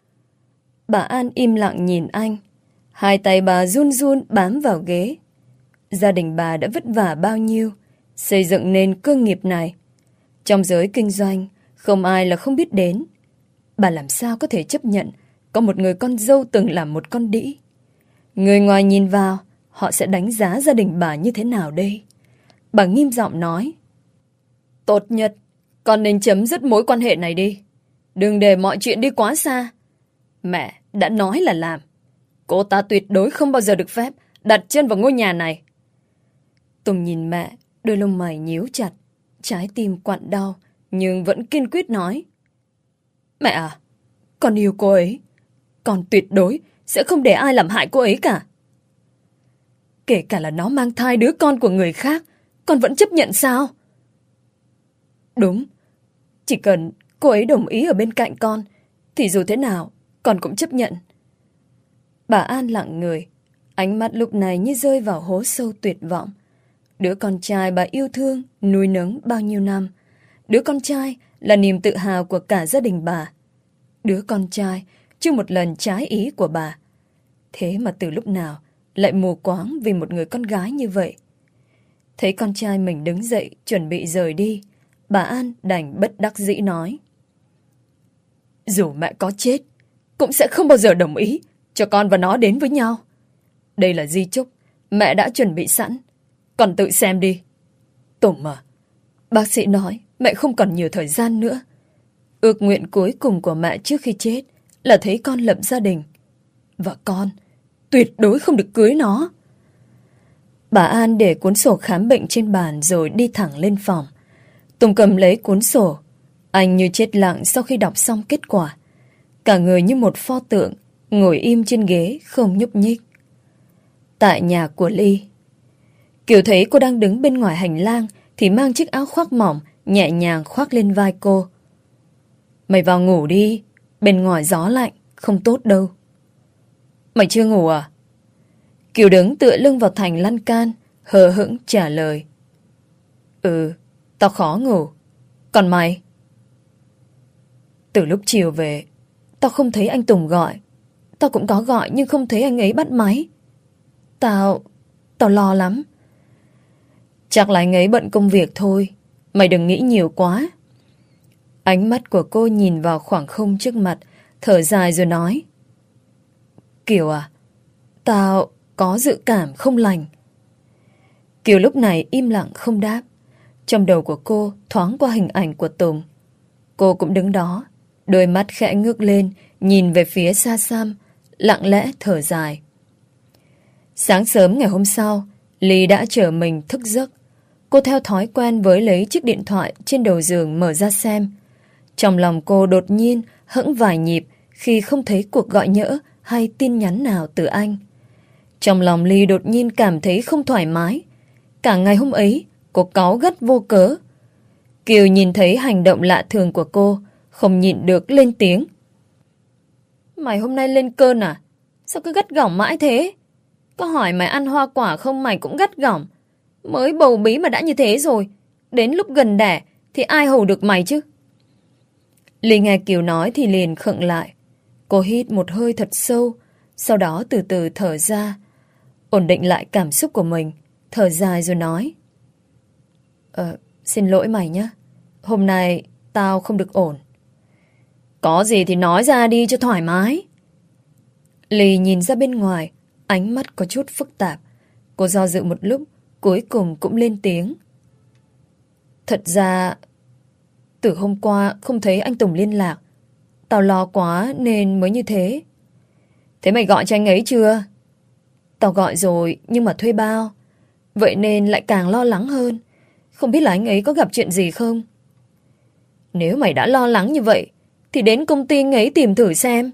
Bà An im lặng nhìn anh. Hai tay bà run run bám vào ghế. Gia đình bà đã vất vả bao nhiêu xây dựng nên cơ nghiệp này. Trong giới kinh doanh, không ai là không biết đến. Bà làm sao có thể chấp nhận có một người con dâu từng làm một con đĩ? Người ngoài nhìn vào, họ sẽ đánh giá gia đình bà như thế nào đây? Bà nghiêm giọng nói. Tốt nhất, con nên chấm dứt mối quan hệ này đi. Đừng để mọi chuyện đi quá xa. Mẹ đã nói là làm. Cô ta tuyệt đối không bao giờ được phép đặt chân vào ngôi nhà này. Tùng nhìn mẹ, đôi lông mày nhíu chặt, trái tim quặn đau, nhưng vẫn kiên quyết nói. Mẹ à, con yêu cô ấy. Con tuyệt đối sẽ không để ai làm hại cô ấy cả. Kể cả là nó mang thai đứa con của người khác, con vẫn chấp nhận sao? Đúng, chỉ cần cô ấy đồng ý ở bên cạnh con, thì dù thế nào, con cũng chấp nhận. Bà An lặng người, ánh mắt lúc này như rơi vào hố sâu tuyệt vọng. Đứa con trai bà yêu thương, nuôi nấng bao nhiêu năm. Đứa con trai là niềm tự hào của cả gia đình bà. Đứa con trai chưa một lần trái ý của bà. Thế mà từ lúc nào lại mù quáng vì một người con gái như vậy? Thấy con trai mình đứng dậy chuẩn bị rời đi, bà An đành bất đắc dĩ nói. Dù mẹ có chết, cũng sẽ không bao giờ đồng ý cho con và nó đến với nhau. Đây là di chúc mẹ đã chuẩn bị sẵn. Con tự xem đi. Tùng à, bác sĩ nói mẹ không còn nhiều thời gian nữa. Ước nguyện cuối cùng của mẹ trước khi chết là thấy con lập gia đình. Và con tuyệt đối không được cưới nó. Bà An để cuốn sổ khám bệnh trên bàn rồi đi thẳng lên phòng. Tùng cầm lấy cuốn sổ. Anh như chết lặng sau khi đọc xong kết quả. Cả người như một pho tượng, ngồi im trên ghế không nhúc nhích. Tại nhà của Ly, Kiều thấy cô đang đứng bên ngoài hành lang thì mang chiếc áo khoác mỏng nhẹ nhàng khoác lên vai cô. Mày vào ngủ đi, bên ngoài gió lạnh, không tốt đâu. Mày chưa ngủ à? Kiều đứng tựa lưng vào thành lan can, hờ hững trả lời. Ừ, tao khó ngủ. Còn mày? Từ lúc chiều về, tao không thấy anh Tùng gọi. Tao cũng có gọi nhưng không thấy anh ấy bắt máy. Tao... tao lo lắm. Chắc là anh ấy bận công việc thôi. Mày đừng nghĩ nhiều quá. Ánh mắt của cô nhìn vào khoảng không trước mặt, thở dài rồi nói. Kiều à, tao có dự cảm không lành. Kiều lúc này im lặng không đáp. Trong đầu của cô thoáng qua hình ảnh của Tùng. Cô cũng đứng đó, đôi mắt khẽ ngước lên, nhìn về phía xa xăm, lặng lẽ thở dài. Sáng sớm ngày hôm sau, Ly đã chở mình thức giấc. Cô theo thói quen với lấy chiếc điện thoại trên đầu giường mở ra xem. Trong lòng cô đột nhiên hững vài nhịp khi không thấy cuộc gọi nhỡ hay tin nhắn nào từ anh. Trong lòng Ly đột nhiên cảm thấy không thoải mái. Cả ngày hôm ấy, cô cáu gắt vô cớ. Kiều nhìn thấy hành động lạ thường của cô, không nhịn được lên tiếng. Mày hôm nay lên cơn à? Sao cứ gắt gỏng mãi thế? Có hỏi mày ăn hoa quả không mày cũng gắt gỏng. Mới bầu bí mà đã như thế rồi. Đến lúc gần đẻ thì ai hầu được mày chứ? Ly nghe Kiều nói thì liền khựng lại. Cô hít một hơi thật sâu, sau đó từ từ thở ra, ổn định lại cảm xúc của mình, thở dài rồi nói. Ờ, xin lỗi mày nhé. Hôm nay tao không được ổn. Có gì thì nói ra đi cho thoải mái. Ly nhìn ra bên ngoài, ánh mắt có chút phức tạp. Cô do dự một lúc, cuối cùng cũng lên tiếng. Thật ra, từ hôm qua không thấy anh Tùng liên lạc. Tao lo quá nên mới như thế. Thế mày gọi cho anh ấy chưa? Tao gọi rồi nhưng mà thuê bao. Vậy nên lại càng lo lắng hơn. Không biết là anh ấy có gặp chuyện gì không? Nếu mày đã lo lắng như vậy thì đến công ty anh ấy tìm thử xem.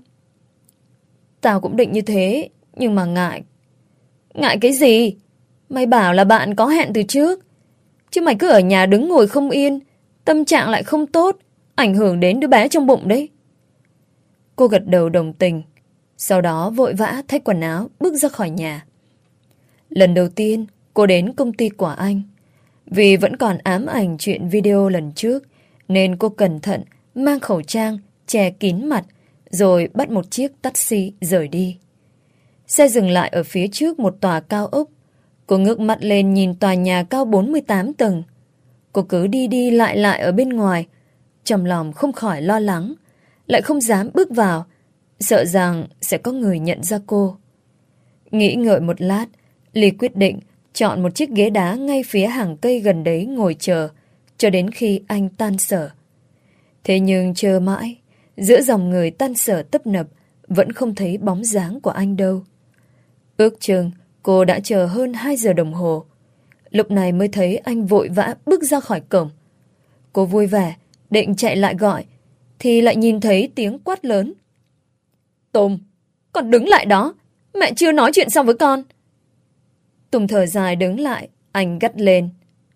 Tao cũng định như thế, nhưng mà ngại. Ngại cái gì? Mày bảo là bạn có hẹn từ trước. Chứ mày cứ ở nhà đứng ngồi không yên, tâm trạng lại không tốt, ảnh hưởng đến đứa bé trong bụng đấy. Cô gật đầu đồng tình, sau đó vội vã thách quần áo bước ra khỏi nhà. Lần đầu tiên cô đến công ty của anh. Vì vẫn còn ám ảnh chuyện video lần trước, nên cô cẩn thận mang khẩu trang che kín mặt, rồi bắt một chiếc taxi rời đi. Xe dừng lại ở phía trước một tòa cao ốc. Cô ngước mặt lên nhìn tòa nhà cao bốn mươi tám tầng. Cô cứ đi đi lại lại ở bên ngoài, trong lòng không khỏi lo lắng, lại không dám bước vào, sợ rằng sẽ có người nhận ra cô. Nghĩ ngợi một lát, Ly quyết định chọn một chiếc ghế đá ngay phía hàng cây gần đấy ngồi chờ, cho đến khi anh tan sở. Thế nhưng chờ mãi, giữa dòng người tan sở tấp nập, vẫn không thấy bóng dáng của anh đâu. Ước chừng cô đã chờ hơn hai giờ đồng hồ. Lúc này mới thấy anh vội vã bước ra khỏi cổng. Cô vui vẻ, định chạy lại gọi, thì lại nhìn thấy tiếng quát lớn. Tùng, con đứng lại đó, mẹ chưa nói chuyện xong với con. Tùng thở dài đứng lại, anh gắt lên.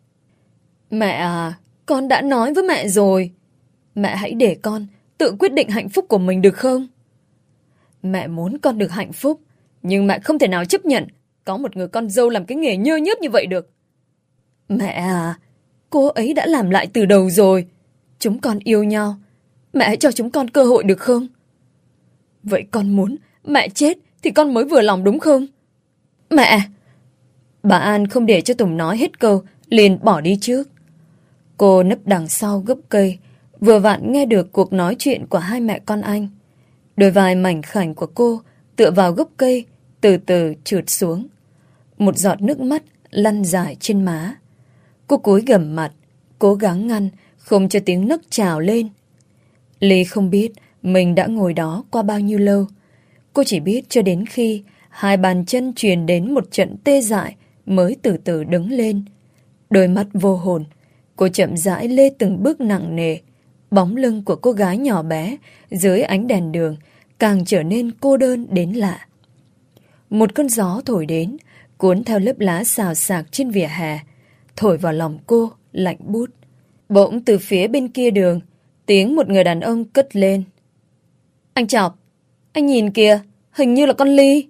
Mẹ à, con đã nói với mẹ rồi. Mẹ hãy để con tự quyết định hạnh phúc của mình được không? Mẹ muốn con được hạnh phúc, nhưng mẹ không thể nào chấp nhận có một người con dâu làm cái nghề nhơ nhớp như vậy được. Mẹ à, cô ấy đã làm lại từ đầu rồi. Chúng con yêu nhau. Mẹ hãy cho chúng con cơ hội được không? Vậy con muốn mẹ chết thì con mới vừa lòng đúng không? Mẹ! Bà An không để cho Tùng nói hết câu, liền bỏ đi trước. Cô nấp đằng sau gốc cây, vừa vặn nghe được cuộc nói chuyện của hai mẹ con anh. Đôi vai mảnh khảnh của cô tựa vào gốc cây, từ từ trượt xuống. Một giọt nước mắt lăn dài trên má. Cô cúi gằm mặt, cố gắng ngăn không cho tiếng nấc trào lên. Ly không biết mình đã ngồi đó qua bao nhiêu lâu. Cô chỉ biết cho đến khi hai bàn chân truyền đến một trận tê dại mới từ từ đứng lên. Đôi mắt vô hồn, cô chậm rãi lê từng bước nặng nề. Bóng lưng của cô gái nhỏ bé dưới ánh đèn đường càng trở nên cô đơn đến lạ. Một cơn gió thổi đến, cuốn theo lớp lá xào xạc trên vỉa hè, thổi vào lòng cô lạnh buốt. Bỗng từ phía bên kia đường, tiếng một người đàn ông cất lên. Anh Chọc, anh nhìn kìa, hình như là con Ly.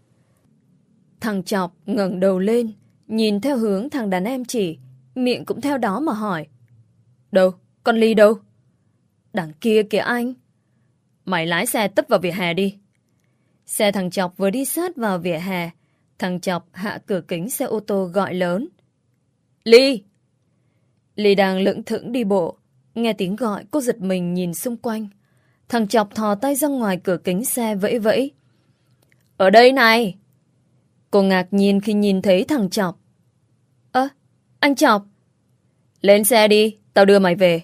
Thằng Chọc ngẩng đầu lên, nhìn theo hướng thằng đàn em chỉ, miệng cũng theo đó mà hỏi. Đâu, con Ly đâu? Đằng kia kìa anh. Mày lái xe tấp vào vỉa hè đi. Xe thằng Chọc vừa đi sát vào vỉa hè, thằng Chọc hạ cửa kính xe ô tô gọi lớn. Ly! Ly đang lững thững đi bộ. Nghe tiếng gọi, cô giật mình nhìn xung quanh. Thằng Chọc thò tay ra ngoài cửa kính xe vẫy vẫy. Ở đây này! Cô ngạc nhiên khi nhìn thấy thằng Chọc. Ơ, anh Chọc! Lên xe đi, tao đưa mày về.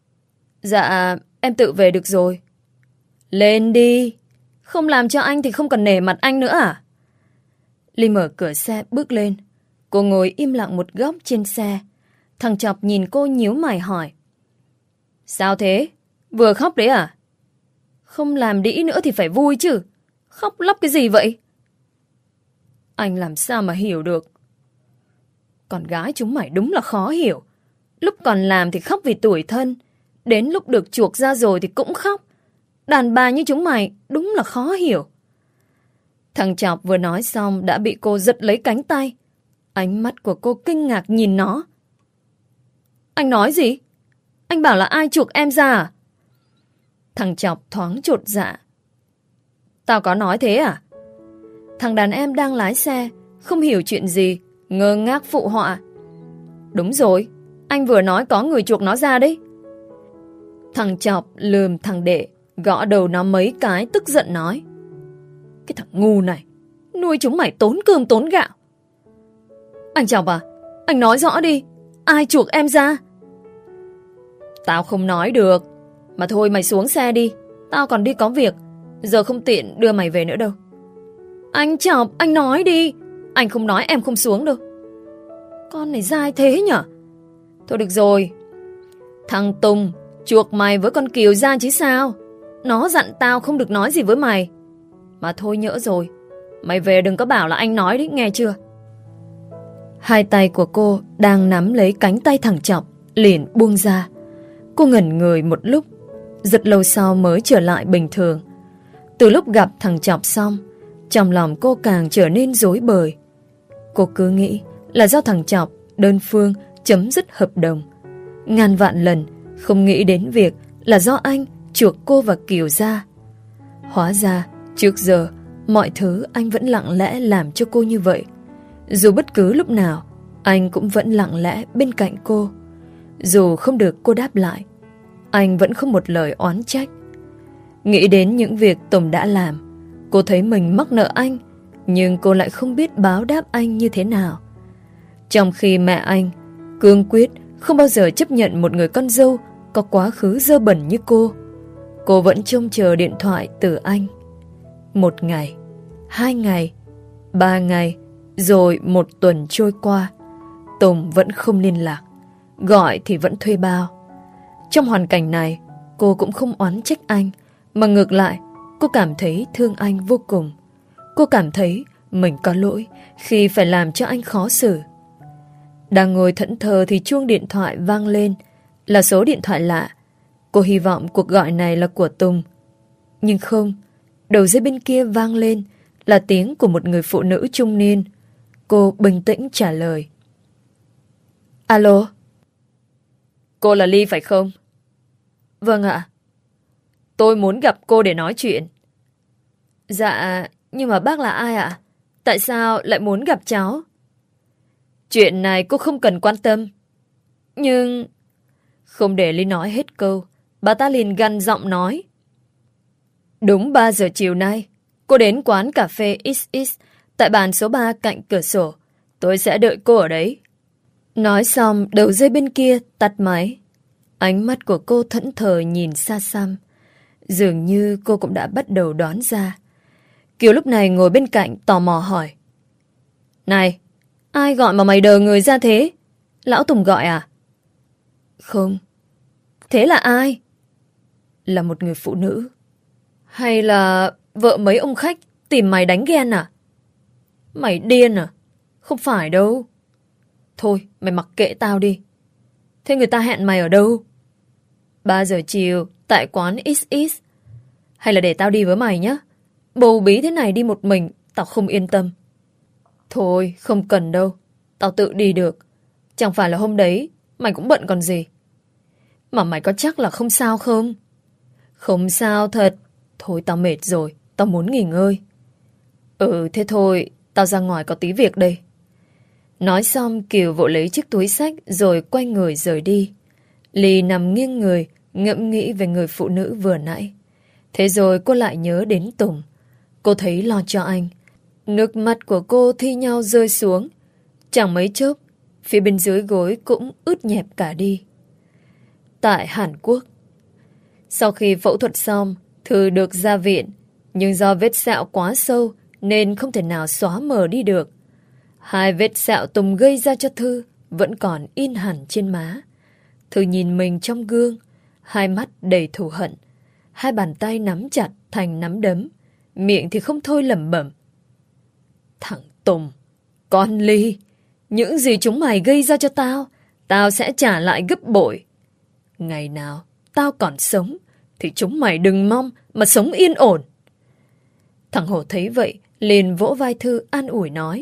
Dạ, em tự về được rồi. Lên đi! Không làm cho anh thì không cần nể mặt anh nữa à? Ly mở cửa xe bước lên. Cô ngồi im lặng một góc trên xe. Thằng Chọc nhìn cô nhíu mày hỏi. Sao thế? Vừa khóc đấy à? Không làm đĩ nữa thì phải vui chứ. Khóc lóc cái gì vậy? Anh làm sao mà hiểu được? Con gái chúng mày đúng là khó hiểu. Lúc còn làm thì khóc vì tủi thân. Đến lúc được chuộc ra rồi thì cũng khóc. Đàn bà như chúng mày đúng là khó hiểu. Thằng Chọc vừa nói xong đã bị cô giật lấy cánh tay. Ánh mắt của cô kinh ngạc nhìn nó. Anh nói gì? Anh bảo là ai chuộc em ra à? Thằng Chọc thoáng chột dạ. Tao có nói thế à? Thằng đàn em đang lái xe, không hiểu chuyện gì, ngơ ngác phụ họa. Đúng rồi, anh vừa nói có người chuộc nó ra đấy. Thằng Chọc lườm thằng Đệ, gõ đầu nó mấy cái tức giận nói. Cái thằng ngu này, nuôi chúng mày tốn cơm tốn gạo. Anh Chọc à, anh nói rõ đi, ai chuộc em ra? Tao không nói được. Mà thôi mày xuống xe đi, tao còn đi có việc. Giờ không tiện đưa mày về nữa đâu. Anh Chọc, anh nói đi. Anh không nói em không xuống đâu. Con này dai thế nhở? Thôi được rồi. Thằng Tùng chuộc mày với con Kiều ra chứ sao? Nó dặn tao không được nói gì với mày. Mà thôi nhỡ rồi. Mày về đừng có bảo là anh nói đấy, nghe chưa? Hai tay của cô đang nắm lấy cánh tay thằng Chọc, liền buông ra. Cô ngẩn người một lúc, rất lâu sau mới trở lại bình thường. Từ lúc gặp thằng Chọc xong, trong lòng cô càng trở nên rối bời. Cô cứ nghĩ là do thằng Chọc đơn phương chấm dứt hợp đồng. Ngàn vạn lần không nghĩ đến việc là do anh chuộc cô và Kiều ra. Hóa ra trước giờ mọi thứ anh vẫn lặng lẽ làm cho cô như vậy. Dù bất cứ lúc nào anh cũng vẫn lặng lẽ bên cạnh cô. Dù không được cô đáp lại, anh vẫn không một lời oán trách. Nghĩ đến những việc Tùng đã làm, cô thấy mình mắc nợ anh, nhưng cô lại không biết báo đáp anh như thế nào. Trong khi mẹ anh cương quyết không bao giờ chấp nhận một người con dâu có quá khứ dơ bẩn như cô, cô vẫn trông chờ điện thoại từ anh. Một ngày, hai ngày, ba ngày, rồi một tuần trôi qua, Tùng vẫn không liên lạc, gọi thì vẫn thuê bao. Trong hoàn cảnh này, cô cũng không oán trách anh, mà ngược lại, cô cảm thấy thương anh vô cùng. Cô cảm thấy mình có lỗi khi phải làm cho anh khó xử. Đang ngồi thẫn thờ thì chuông điện thoại vang lên, là số điện thoại lạ. Cô hy vọng cuộc gọi này là của Tùng. Nhưng không, đầu dây bên kia vang lên là tiếng của một người phụ nữ trung niên. Cô bình tĩnh trả lời. Alo? Cô là Ly phải không? Vâng ạ. Tôi muốn gặp cô để nói chuyện. Dạ, nhưng mà bác là ai ạ? Tại sao lại muốn gặp cháu? Chuyện này cô không cần quan tâm. Nhưng... Không để Ly nói hết câu, bà ta liền gằn giọng nói. Đúng ba giờ chiều nay, cô đến quán cà phê ích ích tại bàn số ba cạnh cửa sổ. Tôi sẽ đợi cô ở đấy. Nói xong, đầu dây bên kia tắt máy. Ánh mắt của cô thẫn thờ nhìn xa xăm. Dường như cô cũng đã bắt đầu đoán ra. Kiều lúc này ngồi bên cạnh tò mò hỏi. Này, ai gọi mà mày đờ người ra thế? Lão Tùng gọi à? Không. Thế là ai? Là một người phụ nữ. Hay là vợ mấy ông khách tìm mày đánh ghen à? Mày điên à? Không phải đâu. Thôi, mày mặc kệ tao đi. Thế người ta hẹn mày ở đâu? Ba giờ chiều, tại quán ích ích. Hay là để tao đi với mày nhé? Bầu bí thế này đi một mình, tao không yên tâm. Thôi, không cần đâu. Tao tự đi được. Chẳng phải là hôm đấy, mày cũng bận còn gì. Mà mày có chắc là không sao không? Không sao thật. Thôi tao mệt rồi, tao muốn nghỉ ngơi. Ừ, thế thôi, tao ra ngoài có tí việc đây. Nói xong Kiều vội lấy chiếc túi xách rồi quay người rời đi. Ly nằm nghiêng người, ngẫm nghĩ về người phụ nữ vừa nãy. Thế rồi cô lại nhớ đến Tùng. Cô thấy lo cho anh. Nước mắt của cô thi nhau rơi xuống. Chẳng mấy chốc, phía bên dưới gối cũng ướt nhẹp cả đi. Tại Hàn Quốc, sau khi phẫu thuật xong, Thư được ra viện. Nhưng do vết sẹo quá sâu nên không thể nào xóa mờ đi được. Hai vết sẹo Tùng gây ra cho Thư vẫn còn in hẳn trên má. Thư nhìn mình trong gương, hai mắt đầy thù hận. Hai bàn tay nắm chặt thành nắm đấm, miệng thì không thôi lẩm bẩm. Thằng Tùng, con Ly, những gì chúng mày gây ra cho tao, tao sẽ trả lại gấp bội. Ngày nào tao còn sống thì chúng mày đừng mong mà sống yên ổn. Thằng Hổ thấy vậy, liền vỗ vai Thư an ủi nói.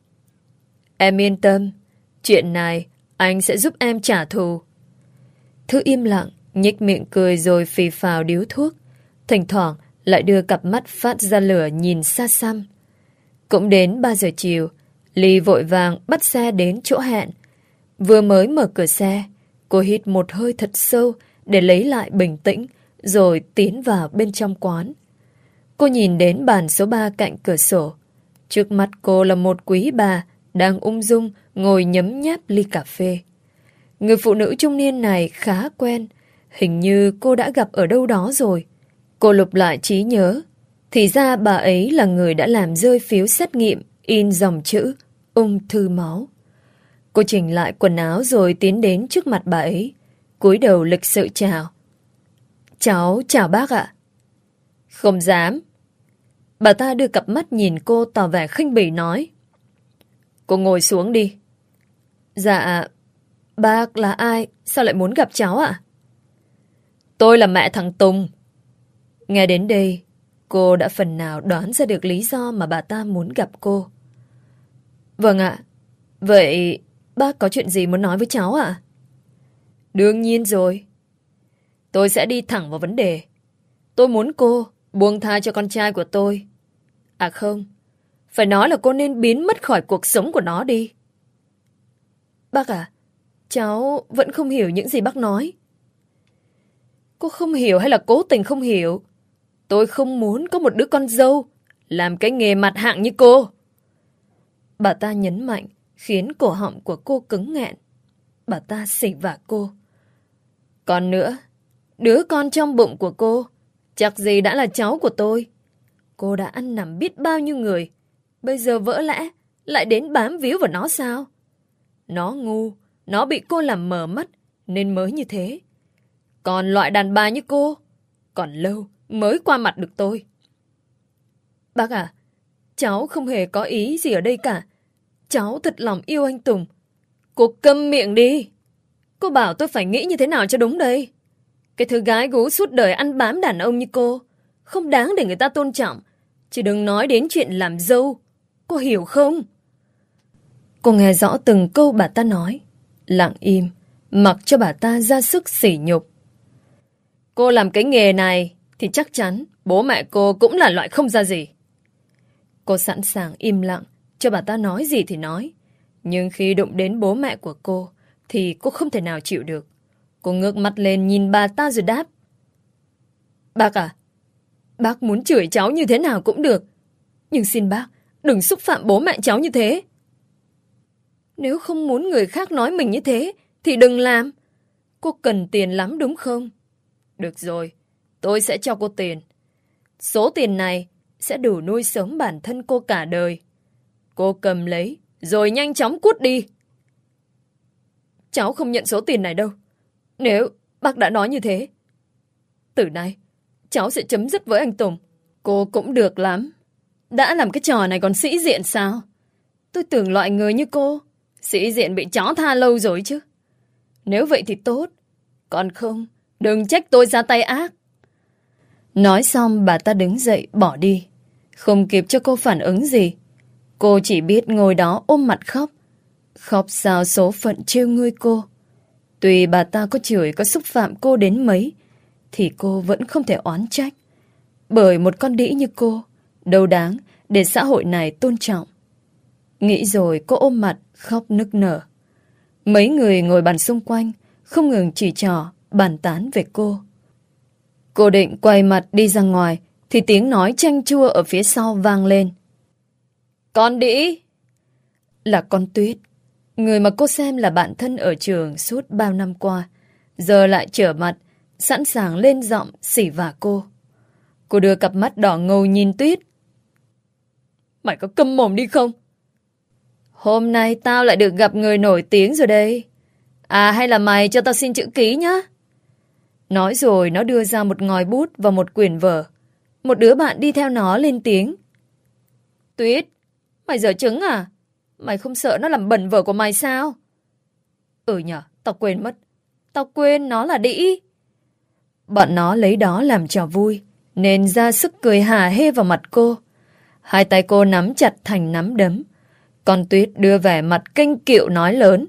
Em yên tâm, chuyện này anh sẽ giúp em trả thù. Thư im lặng, nhếch miệng cười rồi phì phào điếu thuốc. Thỉnh thoảng lại đưa cặp mắt phát ra lửa nhìn xa xăm. Cũng đến ba giờ chiều, Ly vội vàng bắt xe đến chỗ hẹn. Vừa mới mở cửa xe, cô hít một hơi thật sâu để lấy lại bình tĩnh, rồi tiến vào bên trong quán. Cô nhìn đến bàn số ba cạnh cửa sổ. Trước mắt cô là một quý bà đang ung dung ngồi nhấm nháp ly cà phê. Người phụ nữ trung niên này khá quen, hình như cô đã gặp ở đâu đó rồi. Cô lục lại trí nhớ, thì ra bà ấy là người đã làm rơi phiếu xét nghiệm in dòng chữ ung thư máu. Cô chỉnh lại quần áo rồi tiến đến trước mặt bà ấy, cúi đầu lịch sự chào. Cháu chào bác ạ. Không dám. Bà ta đưa cặp mắt nhìn cô tỏ vẻ khinh bỉ nói. Cô ngồi xuống đi. Dạ, bác là ai? Sao lại muốn gặp cháu ạ? Tôi là mẹ thằng Tùng. Nghe đến đây, cô đã phần nào đoán ra được lý do mà bà ta muốn gặp cô. Vâng ạ. Vậy bác có chuyện gì muốn nói với cháu ạ? Đương nhiên rồi. Tôi sẽ đi thẳng vào vấn đề. Tôi muốn cô buông tha cho con trai của tôi. À không, phải nói là cô nên biến mất khỏi cuộc sống của nó đi. Bác à, cháu vẫn không hiểu những gì bác nói. Cô không hiểu hay là cố tình không hiểu? Tôi không muốn có một đứa con dâu làm cái nghề mặt hạng như cô. Bà ta nhấn mạnh, khiến cổ họng của cô cứng nghẹn. Bà ta xỉ vả cô. Còn nữa, đứa con trong bụng của cô chắc gì đã là cháu của tôi. Cô đã ăn nằm biết bao nhiêu người, bây giờ vỡ lẽ lại đến bám víu vào nó sao? Nó ngu, nó bị cô làm mờ mắt nên mới như thế. Còn loại đàn bà như cô, còn lâu mới qua mặt được tôi. Bác à, cháu không hề có ý gì ở đây cả. Cháu thật lòng yêu anh Tùng. Cô câm miệng đi. Cô bảo tôi phải nghĩ như thế nào cho đúng đây? Cái thứ gái gú suốt đời ăn bám đàn ông như cô không đáng để người ta tôn trọng. Chứ đừng nói đến chuyện làm dâu. Cô hiểu không? Cô nghe rõ từng câu bà ta nói, lặng im, mặc cho bà ta ra sức sỉ nhục. Cô làm cái nghề này thì chắc chắn bố mẹ cô cũng là loại không ra gì. Cô sẵn sàng im lặng, cho bà ta nói gì thì nói. Nhưng khi đụng đến bố mẹ của cô thì cô không thể nào chịu được. Cô ngước mặt lên nhìn bà ta rồi đáp. Bác à, bác muốn chửi cháu như thế nào cũng được. Nhưng xin bác, đừng xúc phạm bố mẹ cháu như thế. Nếu không muốn người khác nói mình như thế thì đừng làm. Cô cần tiền lắm đúng không? Được rồi, tôi sẽ cho cô tiền. Số tiền này sẽ đủ nuôi sống bản thân cô cả đời. Cô cầm lấy rồi nhanh chóng cút đi. Cháu không nhận số tiền này đâu. Nếu bác đã nói như thế, từ nay cháu sẽ chấm dứt với anh Tùng. Cô cũng được lắm. Đã làm cái trò này còn sĩ diện sao? Tôi tưởng loại người như cô sĩ diện bị chó tha lâu rồi chứ. Nếu vậy thì tốt. Còn không, đừng trách tôi ra tay ác. Nói xong bà ta đứng dậy bỏ đi. Không kịp cho cô phản ứng gì. Cô chỉ biết ngồi đó ôm mặt khóc. Khóc sao số phận trêu ngươi cô. Tuy bà ta có chửi có xúc phạm cô đến mấy thì cô vẫn không thể oán trách. Bởi một con đĩ như cô đâu đáng để xã hội này tôn trọng. Nghĩ rồi cô ôm mặt khóc nức nở. Mấy người ngồi bàn xung quanh không ngừng chỉ trỏ, bàn tán về cô. Cô định quay mặt đi ra ngoài thì tiếng nói chanh chua ở phía sau vang lên. Con đĩ! Là con Tuyết, người mà cô xem là bạn thân ở trường suốt bao năm qua, giờ lại trở mặt, sẵn sàng lên giọng xỉ vả cô. Cô đưa cặp mắt đỏ ngầu nhìn Tuyết. Mày có câm mồm đi không? Hôm nay tao lại được gặp người nổi tiếng rồi đây. À hay là mày cho tao xin chữ ký nhá. Nói rồi nó đưa ra một ngòi bút và một quyển vở. Một đứa bạn đi theo nó lên tiếng. Tuyết, mày dở trứng à? Mày không sợ nó làm bẩn vở của mày sao? Ừ nhở, tao quên mất. Tao quên nó là đĩ. Bọn nó lấy đó làm trò vui, nên ra sức cười hả hê vào mặt cô. Hai tay cô nắm chặt thành nắm đấm. Con Tuyết đưa vẻ mặt kênh kiệu nói lớn.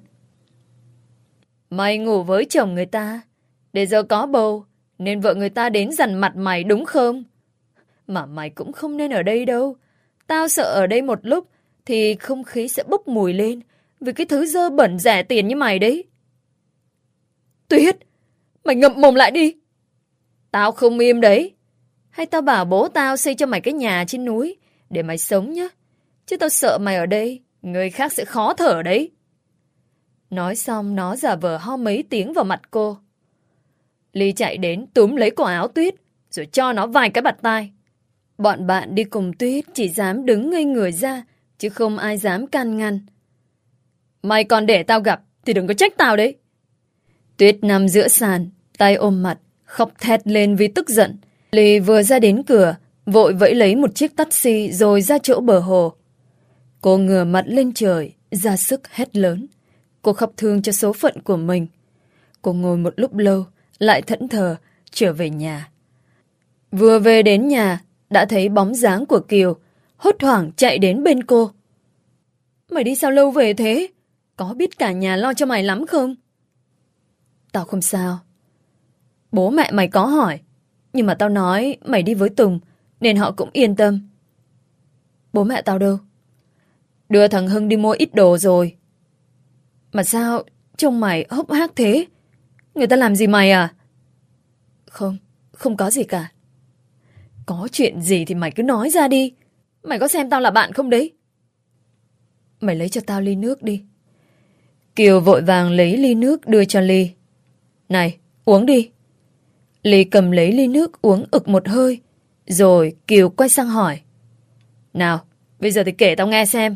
Mày ngủ với chồng người ta, để giờ có bầu, nên vợ người ta đến dằn mặt mày đúng không? Mà mày cũng không nên ở đây đâu. Tao sợ ở đây một lúc thì không khí sẽ bốc mùi lên vì cái thứ dơ bẩn rẻ tiền như mày đấy. Tuyết, mày ngậm mồm lại đi. Tao không im đấy. Hay tao bảo bố tao xây cho mày cái nhà trên núi để mày sống nhá. Chứ tao sợ mày ở đây, người khác sẽ khó thở đấy. Nói xong nó giả vờ ho mấy tiếng vào mặt cô. Ly chạy đến túm lấy cổ áo Tuyết rồi cho nó vài cái bạt tai. Bọn bạn đi cùng Tuyết chỉ dám đứng ngây người ra, chứ không ai dám can ngăn. Mày còn để tao gặp thì đừng có trách tao đấy. Tuyết nằm giữa sàn, tay ôm mặt, khóc thét lên vì tức giận. Ly vừa ra đến cửa, vội vẫy lấy một chiếc taxi rồi ra chỗ bờ hồ. Cô ngửa mặt lên trời, ra sức hét lớn. Cô khóc thương cho số phận của mình. Cô ngồi một lúc lâu, lại thẫn thờ, trở về nhà. Vừa về đến nhà, đã thấy bóng dáng của Kiều, hốt hoảng chạy đến bên cô. Mày đi sao lâu về thế? Có biết cả nhà lo cho mày lắm không? Tao không sao. Bố mẹ mày có hỏi, nhưng mà tao nói mày đi với Tùng, nên họ cũng yên tâm. Bố mẹ tao đâu? Đưa thằng Hưng đi mua ít đồ rồi. Mà sao trông mày hốc hác thế? Người ta làm gì mày à? Không, không có gì cả. Có chuyện gì thì mày cứ nói ra đi. Mày có xem tao là bạn không đấy? Mày lấy cho tao ly nước đi. Kiều vội vàng lấy ly nước đưa cho Ly. Này, uống đi. Ly cầm lấy ly nước uống ực một hơi. Rồi Kiều quay sang hỏi. Nào, bây giờ thì kể tao nghe xem.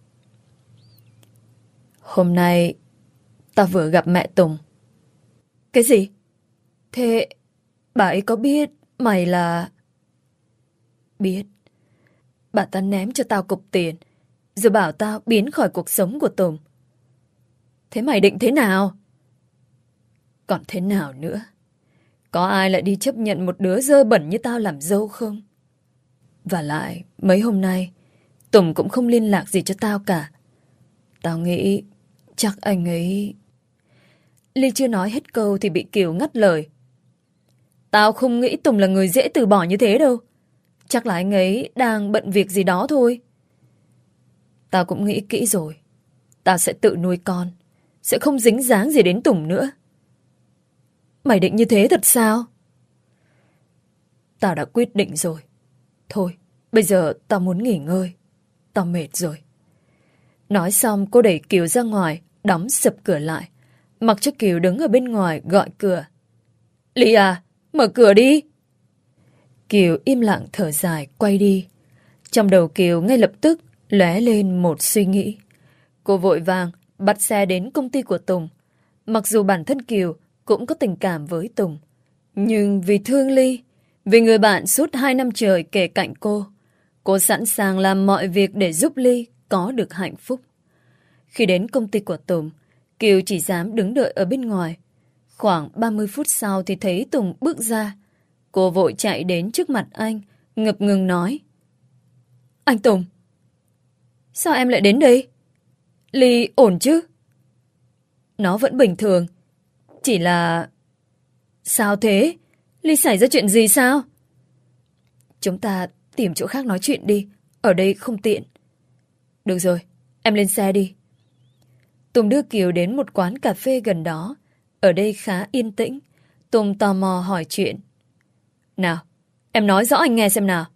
Hôm nay tao vừa gặp mẹ Tùng. Cái gì? Thế bà ấy có biết mày là... Biết. Bà ta ném cho tao cục tiền, rồi bảo tao biến khỏi cuộc sống của Tùng. Thế mày định thế nào? Còn thế nào nữa? Có ai lại đi chấp nhận một đứa dơ bẩn như tao làm dâu không? Và lại, mấy hôm nay, Tùng cũng không liên lạc gì cho tao cả. Tao nghĩ chắc anh ấy... Ly chưa nói hết câu thì bị Kiều ngắt lời. Tao không nghĩ Tùng là người dễ từ bỏ như thế đâu. Chắc là anh ấy đang bận việc gì đó thôi. Tao cũng nghĩ kỹ rồi. Tao sẽ tự nuôi con, sẽ không dính dáng gì đến Tùng nữa. Mày định như thế thật sao? Tao đã quyết định rồi. Thôi, bây giờ tao muốn nghỉ ngơi. Tao mệt rồi. Nói xong cô đẩy Kiều ra ngoài, đóng sập cửa lại. Mặc cho Kiều đứng ở bên ngoài gọi cửa. Ly à, mở cửa đi. Kiều im lặng thở dài quay đi. Trong đầu Kiều ngay lập tức lóe lên một suy nghĩ. Cô vội vàng bắt xe đến công ty của Tùng. Mặc dù bản thân Kiều cũng có tình cảm với Tùng, nhưng vì thương Ly, vì người bạn suốt hai năm trời kề cạnh cô, cô sẵn sàng làm mọi việc để giúp Ly có được hạnh phúc. Khi đến công ty của Tùng, Kiều chỉ dám đứng đợi ở bên ngoài. Khoảng ba mươi phút sau thì thấy Tùng bước ra. Cô vội chạy đến trước mặt anh, ngập ngừng nói. Anh Tùng, sao em lại đến đây? Ly ổn chứ? Nó vẫn bình thường. Chỉ là... Sao thế? Ly xảy ra chuyện gì sao? Chúng ta tìm chỗ khác nói chuyện đi. Ở đây không tiện. Được rồi, em lên xe đi. Tùng đưa Kiều đến một quán cà phê gần đó. Ở đây khá yên tĩnh. Tùng tò mò hỏi chuyện. Nào, em nói rõ anh nghe xem nào.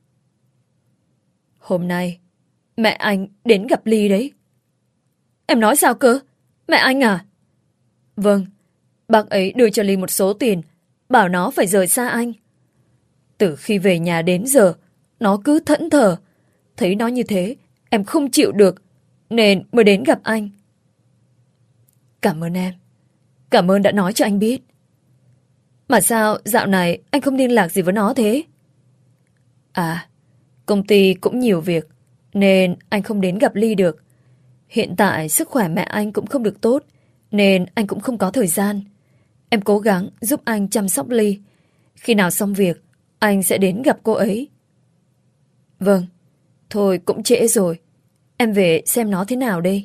Hôm nay, mẹ anh đến gặp Ly đấy. Em nói sao cơ? Mẹ anh à? Vâng, bác ấy đưa cho Ly một số tiền, bảo nó phải rời xa anh. Từ khi về nhà đến giờ, nó cứ thẫn thờ. Thấy nó như thế, em không chịu được, nên mới đến gặp anh. Cảm ơn em. Cảm ơn đã nói cho anh biết. Mà sao dạo này anh không liên lạc gì với nó thế? À, công ty cũng nhiều việc, nên anh không đến gặp Ly được. Hiện tại sức khỏe mẹ anh cũng không được tốt, nên anh cũng không có thời gian. Em cố gắng giúp anh chăm sóc Ly. Khi nào xong việc, anh sẽ đến gặp cô ấy. Vâng, thôi cũng trễ rồi. Em về xem nó thế nào đây.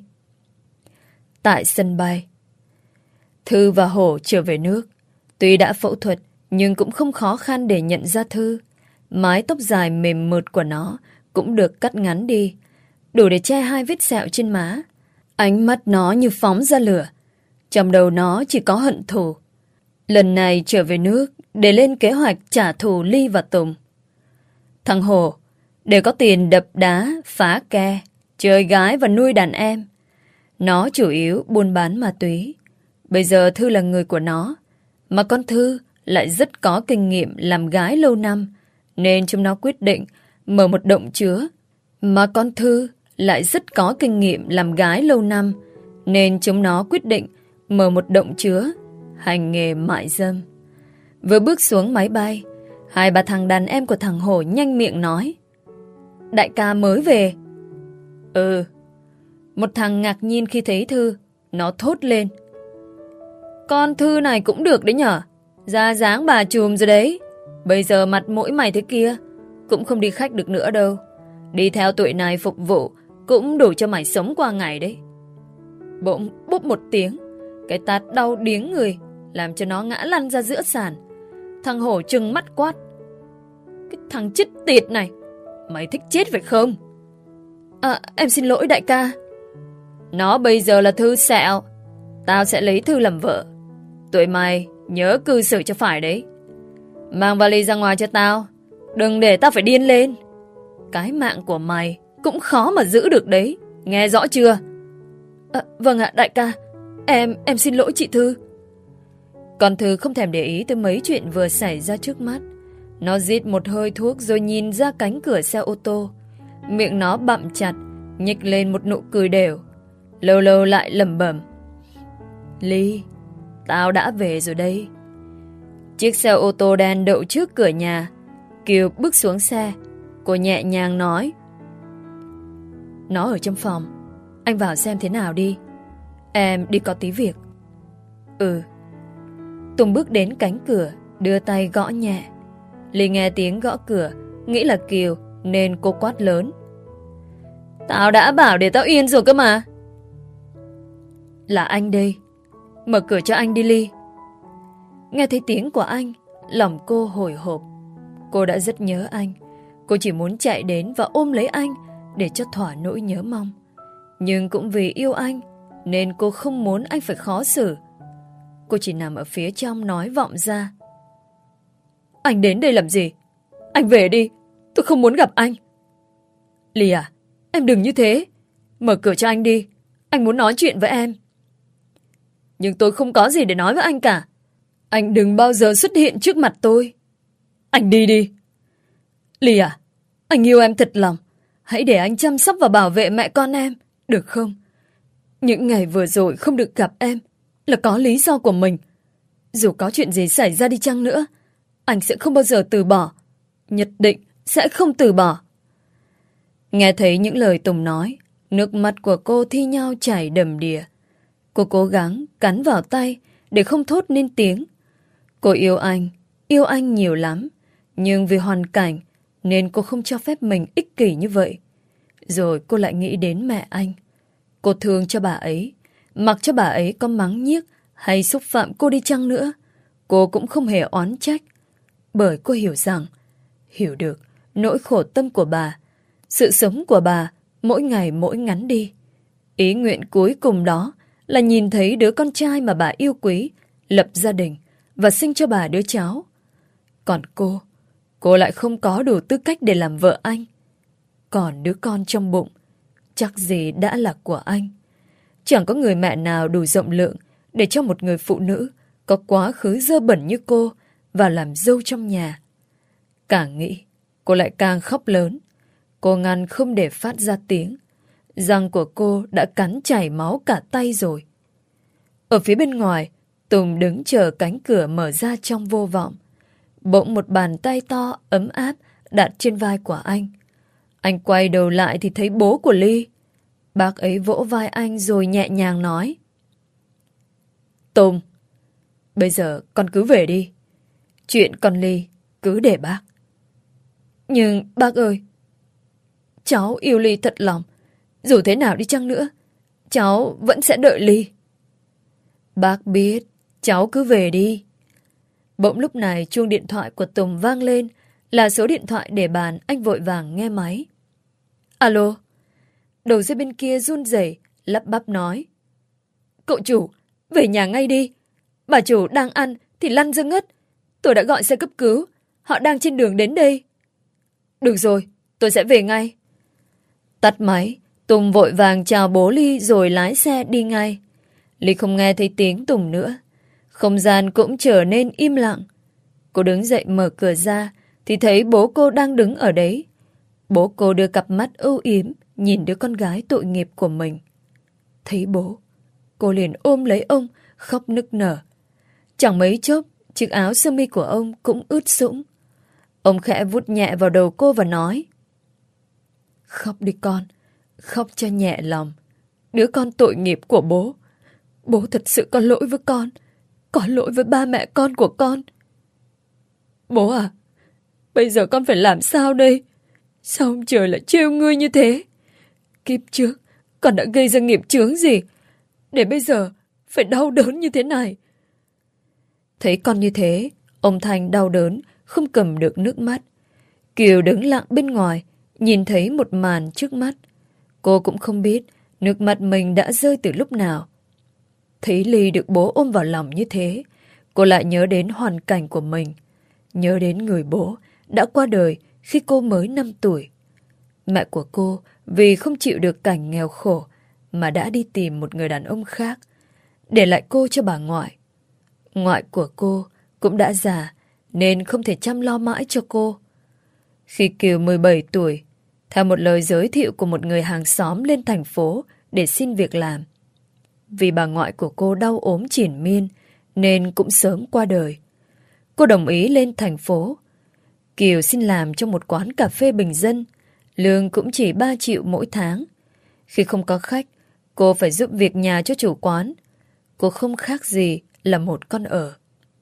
Tại sân bay, Thư và Hổ trở về nước. Tuy đã phẫu thuật, nhưng cũng không khó khăn để nhận ra Thư. Mái tóc dài mềm mượt của nó cũng được cắt ngắn đi, đủ để che hai vết sẹo trên má. Ánh mắt nó như phóng ra lửa. Trong đầu nó chỉ có hận thù. Lần này trở về nước để lên kế hoạch trả thù Ly và Tùng. Thằng Hổ để có tiền đập đá, phá ke, chơi gái và nuôi đàn em. Nó chủ yếu buôn bán ma túy. Bây giờ Thư là người của nó, mà con Thư lại rất có kinh nghiệm làm gái lâu năm, nên chúng nó quyết định mở một động chứa. Mà con Thư lại rất có kinh nghiệm làm gái lâu năm, nên chúng nó quyết định mở một động chứa hành nghề mại dâm. Vừa bước xuống máy bay, hai bà thằng đàn em của thằng Hổ nhanh miệng nói: Đại ca mới về. Ừ. Một thằng ngạc nhiên khi thấy Thư, nó thốt lên: Con Thư này cũng được đấy nhở. Ra dáng bà trùm rồi đấy. Bây giờ mặt mũi mày thế kia, cũng không đi khách được nữa đâu. Đi theo tuổi này phục vụ cũng đủ cho mày sống qua ngày đấy. Bỗng búp một tiếng, cái tát đau điếng người, làm cho nó ngã lăn ra giữa sàn. Thằng Hổ trừng mắt quát: Cái thằng chết tiệt này, mày thích chết phải không? À, em xin lỗi đại ca. Nó bây giờ là Thư sẹo, tao sẽ lấy Thư làm vợ. Tụi mày nhớ cư xử cho phải đấy. Mang vali ra ngoài cho tao, đừng để tao phải điên lên. Cái mạng của mày cũng khó mà giữ được đấy, nghe rõ chưa? À, vâng ạ đại ca. Em, em xin lỗi chị Thư. Còn Thư không thèm để ý tới mấy chuyện vừa xảy ra trước mắt. Nó rít một hơi thuốc rồi nhìn ra cánh cửa xe ô tô. Miệng nó bặm chặt, nhếch lên một nụ cười đều. Lâu lâu lại lẩm bẩm: Ly, tao đã về rồi đây. Chiếc xe ô tô đen đậu trước cửa nhà. Kiều bước xuống xe. Cô nhẹ nhàng nói: Nó ở trong phòng, anh vào xem thế nào đi. Em đi có tí việc. Ừ. Tùng bước đến cánh cửa, đưa tay gõ nhẹ. Ly nghe tiếng gõ cửa, nghĩ là Kiều nên cô quát lớn: Tao đã bảo để tao yên rồi cơ mà. Là anh đây. Mở cửa cho anh đi Ly. Nghe thấy tiếng của anh, lòng cô hồi hộp. Cô đã rất nhớ anh. Cô chỉ muốn chạy đến và ôm lấy anh để cho thỏa nỗi nhớ mong. Nhưng cũng vì yêu anh nên cô không muốn anh phải khó xử. Cô chỉ nằm ở phía trong nói vọng ra: Anh đến đây làm gì? Anh về đi, tôi không muốn gặp anh. Ly à, em đừng như thế. Mở cửa cho anh đi, anh muốn nói chuyện với em. Nhưng tôi không có gì để nói với anh cả. Anh đừng bao giờ xuất hiện trước mặt tôi. Anh đi đi. Ly à, anh yêu em thật lòng. Hãy để anh chăm sóc và bảo vệ mẹ con em, được không? Những ngày vừa rồi không được gặp em là có lý do của mình. Dù có chuyện gì xảy ra đi chăng nữa, anh sẽ không bao giờ từ bỏ. Nhất định sẽ không từ bỏ. Nghe thấy những lời Tùng nói, nước mắt của cô thi nhau chảy đầm đìa. Cô cố gắng cắn vào tay để không thốt nên tiếng. Cô yêu anh, yêu anh nhiều lắm. Nhưng vì hoàn cảnh nên cô không cho phép mình ích kỷ như vậy. Rồi cô lại nghĩ đến mẹ anh. Cô thương cho bà ấy. Mặc cho bà ấy có mắng nhiếc hay xúc phạm cô đi chăng nữa, cô cũng không hề oán trách. Bởi cô hiểu rằng, hiểu được nỗi khổ tâm của bà. Sự sống của bà mỗi ngày mỗi ngắn đi. Ý nguyện cuối cùng đó là nhìn thấy đứa con trai mà bà yêu quý, lập gia đình và sinh cho bà đứa cháu. Còn cô, cô lại không có đủ tư cách để làm vợ anh. Còn đứa con trong bụng, chắc gì đã là của anh. Chẳng có người mẹ nào đủ rộng lượng để cho một người phụ nữ có quá khứ dơ bẩn như cô vào làm dâu trong nhà. Càng nghĩ, cô lại càng khóc lớn. Cô ngăn không để phát ra tiếng. Răng của cô đã cắn chảy máu cả tay rồi. Ở phía bên ngoài, Tùng đứng chờ cánh cửa mở ra trong vô vọng. Bỗng một bàn tay to ấm áp đặt trên vai của anh. Anh quay đầu lại thì thấy bố của Ly. Bác ấy vỗ vai anh rồi nhẹ nhàng nói: Tùng, bây giờ con cứ về đi. Chuyện con Ly cứ để bác. Nhưng bác ơi, cháu yêu Ly thật lòng. Dù thế nào đi chăng nữa, cháu vẫn sẽ đợi Ly. Bác biết, cháu cứ về đi. Bỗng lúc này chuông điện thoại của Tùng vang lên, là số điện thoại để bàn. Anh vội vàng nghe máy. Alo. Đầu dây bên kia run rẩy lắp bắp nói: Cậu chủ, về nhà ngay đi. Bà chủ đang ăn thì lăn ra ngất. Tôi đã gọi xe cấp cứu, họ đang trên đường đến đây. Được rồi, tôi sẽ về ngay. Tắt máy, Tùng vội vàng chào bố Ly rồi lái xe đi ngay. Ly không nghe thấy tiếng Tùng nữa. Không gian cũng trở nên im lặng. Cô đứng dậy mở cửa ra thì thấy bố cô đang đứng ở đấy. Bố cô đưa cặp mắt ưu yếm nhìn đứa con gái tội nghiệp của mình. Thấy bố, cô liền ôm lấy ông, khóc nức nở. Chẳng mấy chốc, chiếc áo sơ mi của ông cũng ướt sũng. Ông khẽ vuốt nhẹ vào đầu cô và nói: Khóc đi con, khóc cho nhẹ lòng. Đứa con tội nghiệp của bố. Bố thật sự có lỗi với con, có lỗi với ba mẹ con của con. Bố à, bây giờ con phải làm sao đây? Sao ông trời lại trêu ngươi như thế? Kiếp trước, con đã gây ra nghiệp chướng gì để bây giờ phải đau đớn như thế này? Thấy con như thế, ông Thành đau đớn, không cầm được nước mắt. Kiều đứng lặng bên ngoài, nhìn thấy một màn trước mắt. Cô cũng không biết nước mắt mình đã rơi từ lúc nào. Thấy Ly được bố ôm vào lòng như thế, cô lại nhớ đến hoàn cảnh của mình. Nhớ đến người bố đã qua đời khi cô mới năm tuổi. Mẹ của cô vì không chịu được cảnh nghèo khổ mà đã đi tìm một người đàn ông khác, để lại cô cho bà ngoại. Ngoại của cô cũng đã già nên không thể chăm lo mãi cho cô. Khi Kiều mười bảy tuổi, theo một lời giới thiệu của một người hàng xóm lên thành phố để xin việc làm. Vì bà ngoại của cô đau ốm triền miên nên cũng sớm qua đời. Cô đồng ý lên thành phố. Kiều xin làm trong một quán cà phê bình dân, lương cũng chỉ ba triệu mỗi tháng. Khi không có khách, cô phải giúp việc nhà cho chủ quán. Cô không khác gì là một con ở.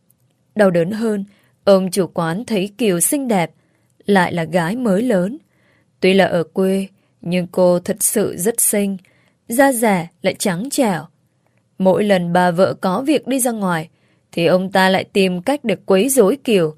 Đau đớn hơn, ông chủ quán thấy Kiều xinh đẹp, lại là gái mới lớn. Tuy là ở quê, nhưng cô thật sự rất xinh, da dẻ lại trắng trẻo. Mỗi lần bà vợ có việc đi ra ngoài, thì ông ta lại tìm cách để quấy rối Kiều.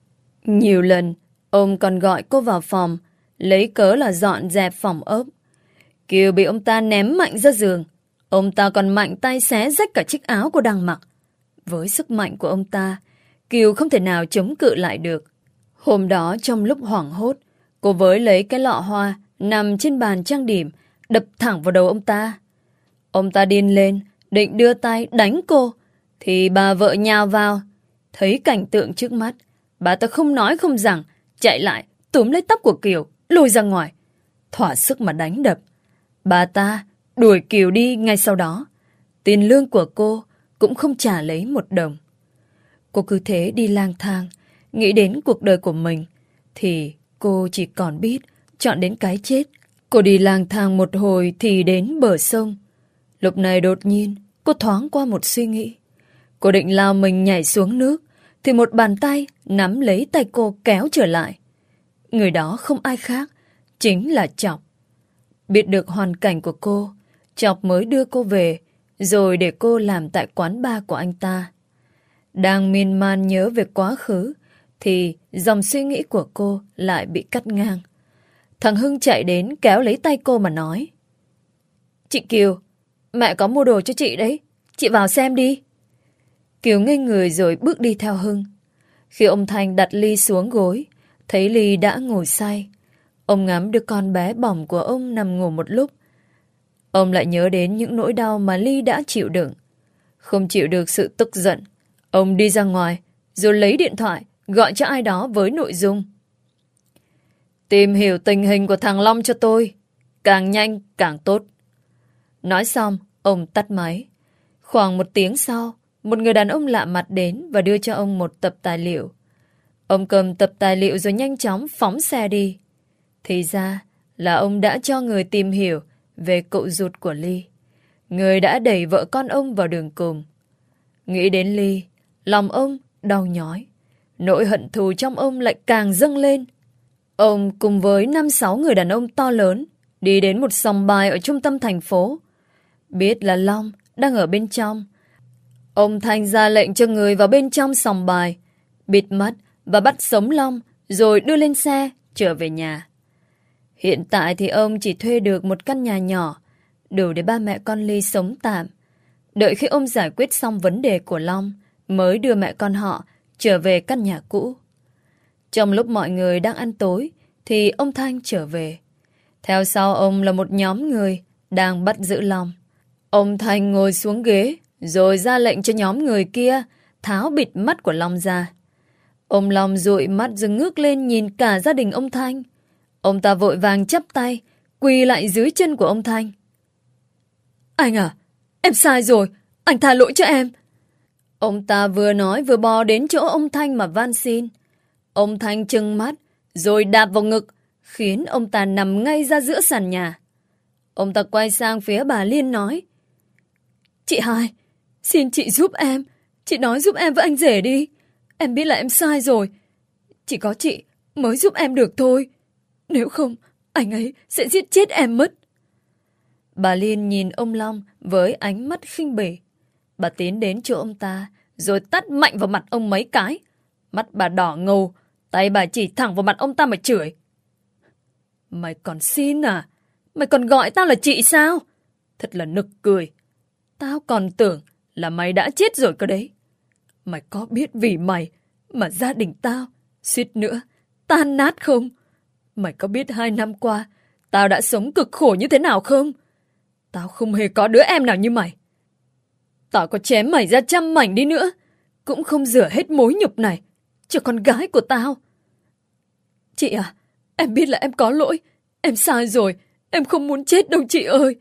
Nhiều lần, ông còn gọi cô vào phòng, lấy cớ là dọn dẹp phòng ốc. Kiều bị ông ta ném mạnh ra giường. Ông ta còn mạnh tay xé rách cả chiếc áo cô đang mặc. Với sức mạnh của ông ta, Kiều không thể nào chống cự lại được. Hôm đó trong lúc hoảng hốt, cô với lấy cái lọ hoa nằm trên bàn trang điểm, đập thẳng vào đầu ông ta. Ông ta điên lên, định đưa tay đánh cô, thì bà vợ nhào vào. Thấy cảnh tượng trước mắt, bà ta không nói không rằng, chạy lại, túm lấy tóc của Kiều, lôi ra ngoài. Thỏa sức mà đánh đập. Bà ta đuổi Kiều đi ngay sau đó. Tiền lương của cô cũng không trả lấy một đồng. Cô cứ thế đi lang thang, nghĩ đến cuộc đời của mình, thì cô chỉ còn biết chọn đến cái chết. Cô đi lang thang một hồi thì đến bờ sông. Lúc này đột nhiên, cô thoáng qua một suy nghĩ. Cô định lao mình nhảy xuống nước, thì một bàn tay nắm lấy tay cô kéo trở lại. Người đó không ai khác, chính là Chọc. Biết được hoàn cảnh của cô, Chọc mới đưa cô về, rồi để cô làm tại quán bar của anh ta. Đang miên man nhớ về quá khứ, thì dòng suy nghĩ của cô lại bị cắt ngang. Thằng Hưng chạy đến kéo lấy tay cô mà nói: Chị Kiều, Mẹ có mua đồ cho chị đấy. Chị vào xem đi. Kiều ngây người rồi bước đi theo Hưng. Khi ông Thanh đặt Ly xuống gối, thấy Ly đã ngồi say. Ông ngắm đứa con bé bỏng của ông nằm ngủ một lúc. Ông lại nhớ đến những nỗi đau mà Ly đã chịu đựng. Không chịu được sự tức giận, ông đi ra ngoài, rồi lấy điện thoại, gọi cho ai đó với nội dung: tìm hiểu tình hình của thằng Long cho tôi. Càng nhanh càng tốt. Nói xong, ông tắt máy. Khoảng một tiếng sau, một người đàn ông lạ mặt đến và đưa cho ông một tập tài liệu. Ông cầm tập tài liệu rồi nhanh chóng phóng xe đi. Thì ra là ông đã cho người tìm hiểu về cậu ruột của Ly, người đã đẩy vợ con ông vào đường cùng. Nghĩ đến Ly, lòng ông đau nhói. Nỗi hận thù trong ông lại càng dâng lên. Ông cùng với năm sáu người đàn ông to lớn đi đến một sòng bài ở trung tâm thành phố. Biết là Long đang ở bên trong, ông Thanh ra lệnh cho người vào bên trong sòng bài, bịt mắt và bắt sống Long, rồi đưa lên xe trở về nhà. Hiện tại thì ông chỉ thuê được một căn nhà nhỏ, đủ để ba mẹ con Ly sống tạm. Đợi khi ông giải quyết xong vấn đề của Long, mới đưa mẹ con họ trở về căn nhà cũ. Trong lúc mọi người đang ăn tối, thì ông Thanh trở về. Theo sau ông là một nhóm người đang bắt giữ Long. Ông Thanh ngồi xuống ghế, rồi ra lệnh cho nhóm người kia tháo bịt mắt của Long ra. Ông Long dụi mắt rồi ngước lên nhìn cả gia đình ông Thanh. Ông ta vội vàng chắp tay, quỳ lại dưới chân của ông Thanh. Anh à, em sai rồi, anh tha lỗi cho em. Ông ta vừa nói vừa bò đến chỗ ông Thanh mà van xin. Ông Thanh trừng mắt, rồi đạp vào ngực, khiến ông ta nằm ngay ra giữa sàn nhà. Ông ta quay sang phía bà Liên nói: Chị hai, xin chị giúp em. Chị nói giúp em với anh rể đi. Em biết là em sai rồi. Chỉ có chị mới giúp em được thôi. Nếu không, anh ấy sẽ giết chết em mất. Bà Liên nhìn ông Long với ánh mắt khinh bỉ. Bà tiến đến chỗ ông ta, rồi tát mạnh vào mặt ông mấy cái. Mắt bà đỏ ngầu, tay bà chỉ thẳng vào mặt ông ta mà chửi. Mày còn xin à? Mày còn gọi tao là chị sao? Thật là nực cười. Tao còn tưởng là mày đã chết rồi cơ đấy. Mày có biết vì mày mà gia đình tao suýt nữa tan nát không? Mày có biết hai năm qua tao đã sống cực khổ như thế nào không? Tao không hề có đứa em nào như mày. Tao có chém mày ra trăm mảnh đi nữa, cũng không rửa hết mối nhục này cho con gái của tao. Chị à, em biết là em có lỗi. Em sai rồi. Em không muốn chết đâu chị ơi.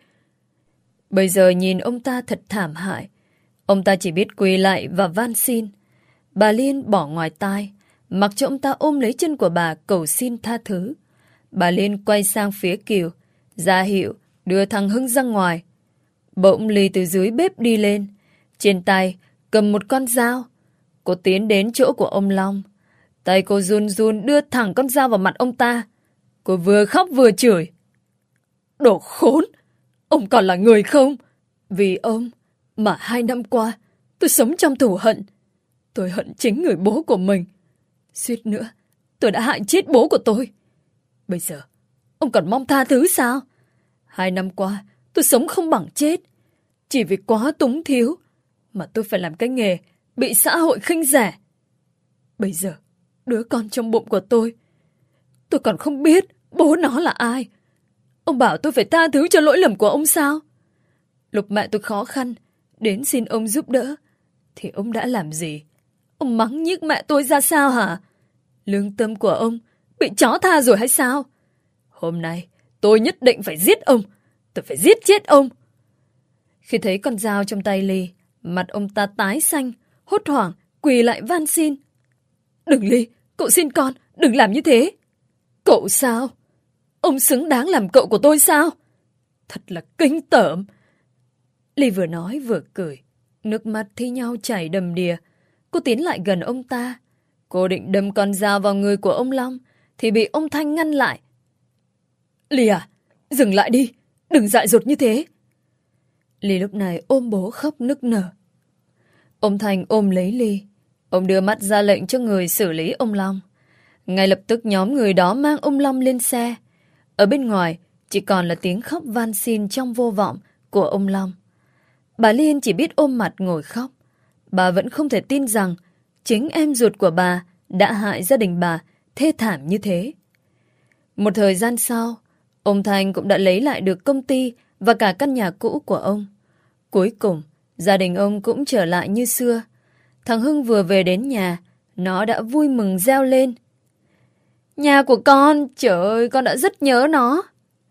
Bây giờ nhìn ông ta thật thảm hại. Ông ta chỉ biết quỳ lại và van xin. Bà Liên bỏ ngoài tai, mặc cho ông ta ôm lấy chân của bà cầu xin tha thứ. Bà Liên quay sang phía Kiều, ra hiệu đưa thằng Hưng ra ngoài. Bỗng Ly từ dưới bếp đi lên, trên tay cầm một con dao. Cô tiến đến chỗ của ông Long. Tay cô run run đưa thẳng con dao vào mặt ông ta. Cô vừa khóc vừa chửi. Đồ khốn! Ông còn là người không? Vì ông mà hai năm qua tôi sống trong thù hận. Tôi hận chính người bố của mình. Suýt nữa tôi đã hại chết bố của tôi. Bây giờ ông còn mong tha thứ sao? Hai năm qua tôi sống không bằng chết. Chỉ vì quá túng thiếu mà tôi phải làm cái nghề bị xã hội khinh rẻ. Bây giờ đứa con trong bụng của tôi, tôi còn không biết bố nó là ai. Ông bảo tôi phải tha thứ cho lỗi lầm của ông sao? Lúc mẹ tôi khó khăn đến xin ông giúp đỡ thì ông đã làm gì? Ông mắng nhiếc mẹ tôi ra sao hả? Lương tâm của ông bị chó tha rồi hay sao? Hôm nay tôi nhất định phải giết ông. Tôi phải giết chết ông. Khi thấy con dao trong tay Ly, mặt ông ta tái xanh, hốt hoảng quỳ lại van xin. Đừng Ly, cậu xin con, đừng làm như thế. Cậu sao? Ông xứng đáng làm cậu của tôi sao? Thật là kinh tởm. Ly vừa nói vừa cười, nước mắt thi nhau chảy đầm đìa. Cô tiến lại gần ông ta. Cô định đâm con dao vào người của ông Long thì bị ông Thanh ngăn lại. Ly à, dừng lại đi, đừng dại dột như thế. Ly lúc này ôm bố khóc nức nở. Ông Thanh ôm lấy Ly. Ông đưa mắt ra lệnh cho người xử lý ông Long. Ngay lập tức nhóm người đó mang ông Long lên xe. Ở bên ngoài chỉ còn là tiếng khóc van xin trong vô vọng của ông Long. Bà Liên chỉ biết ôm mặt ngồi khóc. Bà vẫn không thể tin rằng chính em ruột của bà đã hại gia đình bà thê thảm như thế. Một thời gian sau, ông Thành cũng đã lấy lại được công ty và cả căn nhà cũ của ông. Cuối cùng, gia đình ông cũng trở lại như xưa. Thằng Hưng vừa về đến nhà, nó đã vui mừng reo lên. Nhà của con, trời ơi, con đã rất nhớ nó.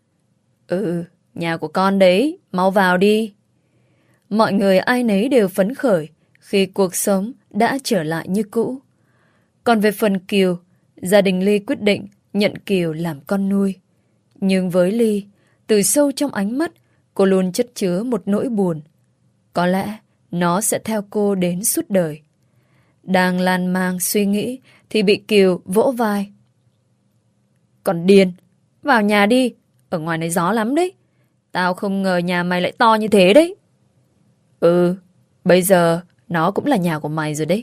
Ừ, nhà của con đấy, mau vào đi. Mọi người ai nấy đều phấn khởi khi cuộc sống đã trở lại như cũ. Còn về phần Kiều, gia đình Ly quyết định nhận Kiều làm con nuôi. Nhưng với Ly, từ sâu trong ánh mắt, cô luôn chất chứa một nỗi buồn. Có lẽ nó sẽ theo cô đến suốt đời. Đang lan man suy nghĩ thì bị Kiều vỗ vai. Còn điên, vào nhà đi, ở ngoài này gió lắm đấy. Tao không ngờ nhà mày lại to như thế đấy. Ừ, bây giờ nó cũng là nhà của mày rồi đấy.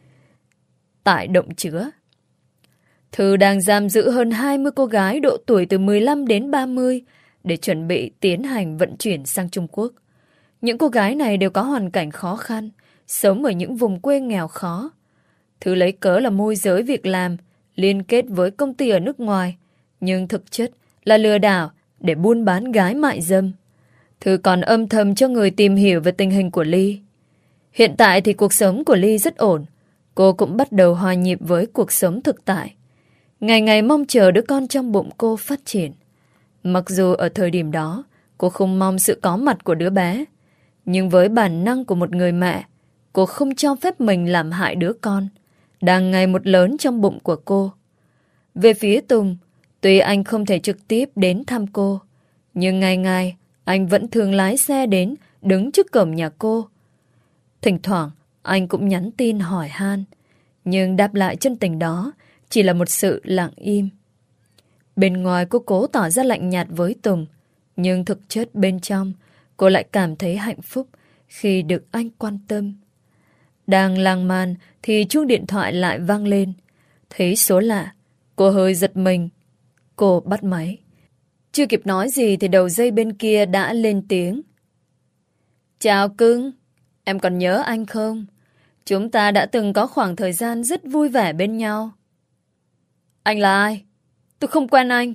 Tại động chứa, Thư đang giam giữ hơn hai mươi cô gái độ tuổi từ mười lăm đến ba mươi để chuẩn bị tiến hành vận chuyển sang Trung Quốc. Những cô gái này đều có hoàn cảnh khó khăn, sống ở những vùng quê nghèo khó. Thư lấy cớ là môi giới việc làm, liên kết với công ty ở nước ngoài, nhưng thực chất là lừa đảo để buôn bán gái mại dâm. Thư còn âm thầm cho người tìm hiểu về tình hình của Ly. Hiện tại thì cuộc sống của Ly rất ổn. Cô cũng bắt đầu hòa nhịp với cuộc sống thực tại. Ngày ngày mong chờ đứa con trong bụng cô phát triển. Mặc dù ở thời điểm đó, cô không mong sự có mặt của đứa bé. Nhưng với bản năng của một người mẹ, cô không cho phép mình làm hại đứa con đang ngày một lớn trong bụng của cô. Về phía Tùng, tuy anh không thể trực tiếp đến thăm cô, nhưng ngày ngày anh vẫn thường lái xe đến đứng trước cổng nhà cô. Thỉnh thoảng anh cũng nhắn tin hỏi han, nhưng đáp lại chân tình đó chỉ là một sự lặng im. Bên ngoài cô cố tỏ ra lạnh nhạt với Tùng, nhưng thực chất bên trong cô lại cảm thấy hạnh phúc khi được anh quan tâm. Đang lang man thì chuông điện thoại lại vang lên. Thấy số lạ, cô hơi giật mình. Cô bắt máy. Chưa kịp nói gì thì đầu dây bên kia đã lên tiếng. Chào cưng, em còn nhớ anh không? Chúng ta đã từng có khoảng thời gian rất vui vẻ bên nhau. Anh là ai? Tôi không quen anh.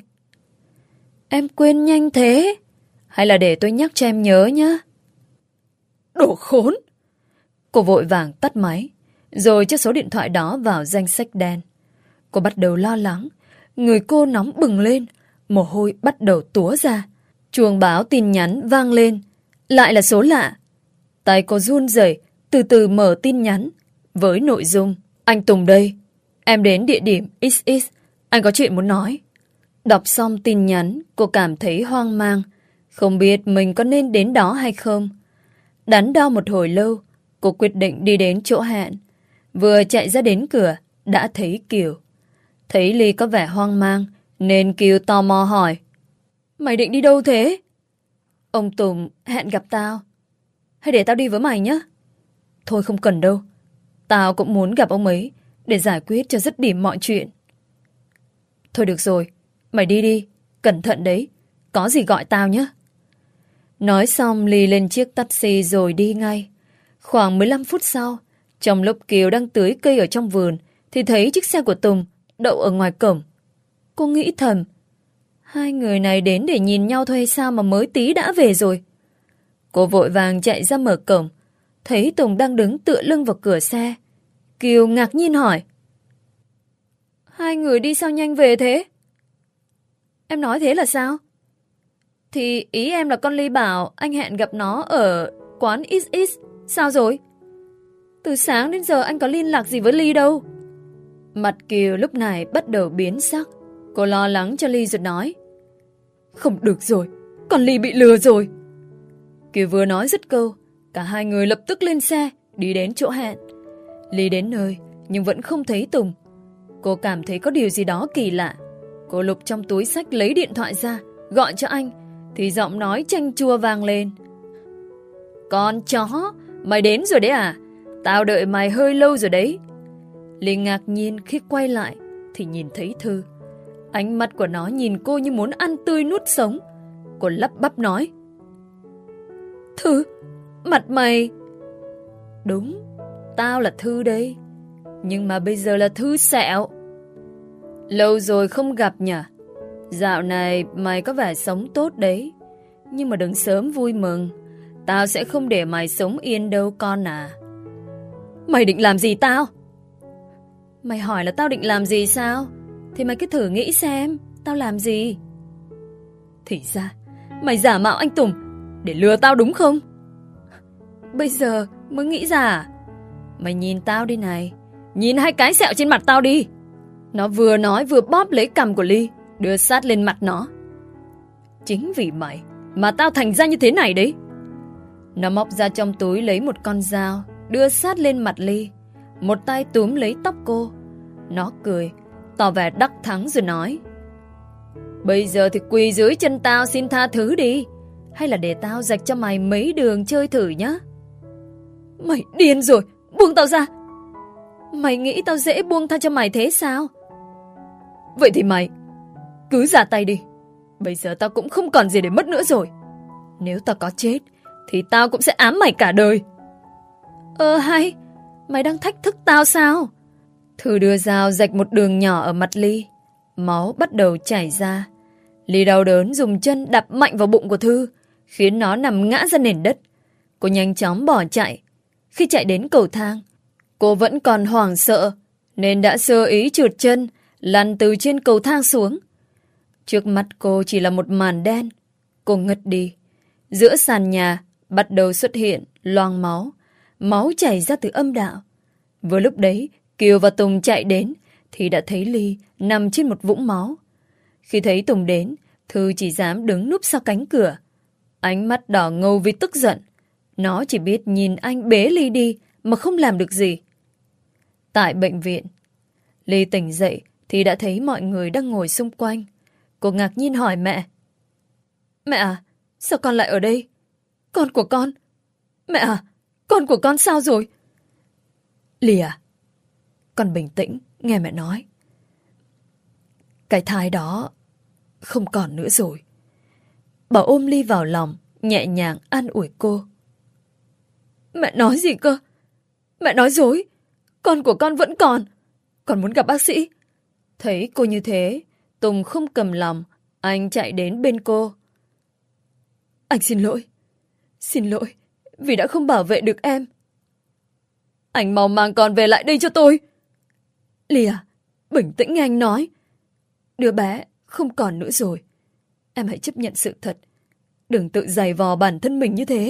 Em quên nhanh thế? Hay là để tôi nhắc cho em nhớ nhé? Đồ khốn! Cô vội vàng tắt máy, rồi cho số điện thoại đó vào danh sách đen. Cô bắt đầu lo lắng, người cô nóng bừng lên, mồ hôi bắt đầu túa ra. Chuông báo tin nhắn vang lên, lại là số lạ. Tay cô run rẩy, từ từ mở tin nhắn với nội dung: Anh Tùng đây, em đến địa điểm ích ích, anh có chuyện muốn nói. Đọc xong tin nhắn, cô cảm thấy hoang mang, không biết mình có nên đến đó hay không. Đắn đo một hồi lâu, cô quyết định đi đến chỗ hẹn. Vừa chạy ra đến cửa, đã thấy Kiều. Thấy Ly có vẻ hoang mang, nên Kiều tò mò hỏi: Mày định đi đâu thế? Ông Tùng hẹn gặp tao. Hay để tao đi với mày nhé? Thôi không cần đâu. Tao cũng muốn gặp ông ấy để giải quyết cho dứt điểm mọi chuyện. Thôi được rồi, mày đi đi, cẩn thận đấy, có gì gọi tao nhé. Nói xong Ly lên chiếc taxi rồi đi ngay. Khoảng mười lăm phút sau, trong lúc Kiều đang tưới cây ở trong vườn thì thấy chiếc xe của Tùng đậu ở ngoài cổng. Cô nghĩ thầm, hai người này đến để nhìn nhau thôi hay sao mà mới tí đã về rồi. Cô vội vàng chạy ra mở cổng, thấy Tùng đang đứng tựa lưng vào cửa xe. Kiều ngạc nhiên hỏi: Hai người đi sao nhanh về thế? Em nói thế là sao? Thì ý em là con Ly bảo anh hẹn gặp nó ở quán ích ích. Sao rồi? Từ sáng đến giờ anh có liên lạc gì với Ly đâu. Mặt Kiều lúc này bắt đầu biến sắc. Cô lo lắng cho Ly rồi nói: Không được rồi, con Ly bị lừa rồi. Kiều vừa nói dứt câu, cả hai người lập tức lên xe đi đến chỗ hẹn. Ly đến nơi nhưng vẫn không thấy Tùng. Cô cảm thấy có điều gì đó kỳ lạ. Cô lục trong túi xách lấy điện thoại ra gọi cho anh, thì giọng nói chanh chua vang lên: Con chó, mày đến rồi đấy à? Tao đợi mày hơi lâu rồi đấy. Ly ngạc nhiên khi quay lại thì nhìn thấy Thư. Ánh mắt của nó nhìn cô như muốn ăn tươi nuốt sống. Cô lắp bắp nói: Thư, Mặt mày... Đúng, tao là Thư đây. Nhưng mà bây giờ là Thư sẹo. Lâu rồi không gặp nhỉ? Dạo này mày có vẻ sống tốt đấy. Nhưng mà đừng sớm vui mừng. Tao sẽ không để mày sống yên đâu con à. Mày định làm gì tao? Mày hỏi là tao định làm gì sao? Thì mày cứ thử nghĩ xem tao làm gì. Thì ra mày giả mạo anh Tùng để lừa tao đúng không? Bây giờ mới nghĩ ra à? Mày nhìn tao đi này. Nhìn hai cái sẹo trên mặt tao đi. Nó vừa nói vừa bóp lấy cằm của Ly, đưa sát lên mặt nó. Chính vì mày mà tao thành ra như thế này đấy. Nó móc ra trong túi lấy một con dao, đưa sát lên mặt Ly, một tay túm lấy tóc cô. Nó cười, tỏ vẻ đắc thắng rồi nói: Bây giờ thì quỳ dưới chân tao xin tha thứ đi. Hay là để tao rạch cho mày mấy đường chơi thử nhá. Mày điên rồi, buông tao ra. Mày nghĩ tao dễ buông tha cho mày thế sao? Vậy thì mày cứ ra tay đi. Bây giờ tao cũng không còn gì để mất nữa rồi. Nếu tao có chết thì tao cũng sẽ ám mày cả đời. Ờ hay, mày đang thách thức tao sao? Thư đưa dao rạch một đường nhỏ ở mặt Ly. Máu bắt đầu chảy ra. Ly đau đớn dùng chân đập mạnh vào bụng của Thư, khiến nó nằm ngã ra nền đất. Cô nhanh chóng bỏ chạy. Khi chạy đến cầu thang, cô vẫn còn hoảng sợ nên đã sơ ý trượt chân, lăn từ trên cầu thang xuống. Trước mắt cô chỉ là một màn đen. Cô ngất đi. Giữa sàn nhà bắt đầu xuất hiện loang máu. Máu chảy ra từ âm đạo. Vừa lúc đấy Kiều và Tùng chạy đến thì đã thấy Ly nằm trên một vũng máu. Khi thấy Tùng đến, Thư chỉ dám đứng núp sau cánh cửa. Ánh mắt đỏ ngầu vì tức giận. Nó chỉ biết nhìn anh bế Ly đi mà không làm được gì. Tại bệnh viện, Ly tỉnh dậy thì đã thấy mọi người đang ngồi xung quanh. Cô ngạc nhiên hỏi mẹ: Mẹ à, sao con lại ở đây? Con của con? Mẹ à, con của con sao rồi? Ly à, con bình tĩnh, nghe mẹ nói. Cái thai đó không còn nữa rồi. Bà ôm Ly vào lòng, nhẹ nhàng an ủi cô. Mẹ nói gì cơ? Mẹ nói dối. Con của con vẫn còn. Con muốn gặp bác sĩ. Thấy cô như thế, Tùng không cầm lòng. Anh chạy đến bên cô. Anh xin lỗi. Xin lỗi vì đã không bảo vệ được em. Anh mau mang con về lại đây cho tôi. Ly à, bình tĩnh nghe anh nói. Đứa bé không còn nữa rồi. Em hãy chấp nhận sự thật. Đừng tự giày vò bản thân mình như thế.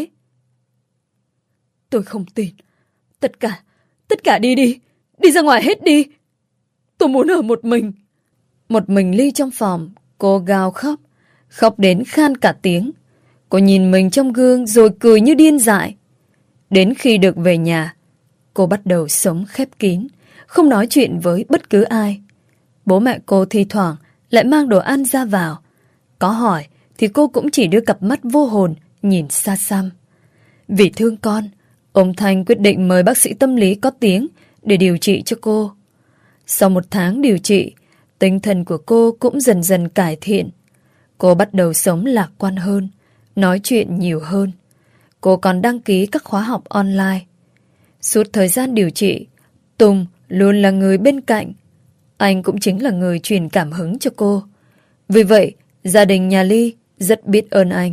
Tôi không tin. Tất cả, tất cả đi đi. Đi ra ngoài hết đi. Tôi muốn ở một mình. Một mình Ly trong phòng. Cô gào khóc. Khóc đến khan cả tiếng. Cô nhìn mình trong gương rồi cười như điên dại. Đến khi được về nhà, cô bắt đầu sống khép kín, không nói chuyện với bất cứ ai. Bố mẹ cô thi thoảng lại mang đồ ăn ra vào. Có hỏi thì cô cũng chỉ đưa cặp mắt vô hồn nhìn xa xăm. Vì thương con, ông Thanh quyết định mời bác sĩ tâm lý có tiếng để điều trị cho cô. Sau một tháng điều trị, tinh thần của cô cũng dần dần cải thiện. Cô bắt đầu sống lạc quan hơn, nói chuyện nhiều hơn. Cô còn đăng ký các khóa học online. Suốt thời gian điều trị, Tùng luôn là người bên cạnh. Anh cũng chính là người truyền cảm hứng cho cô. Vì vậy, gia đình nhà Ly rất biết ơn anh.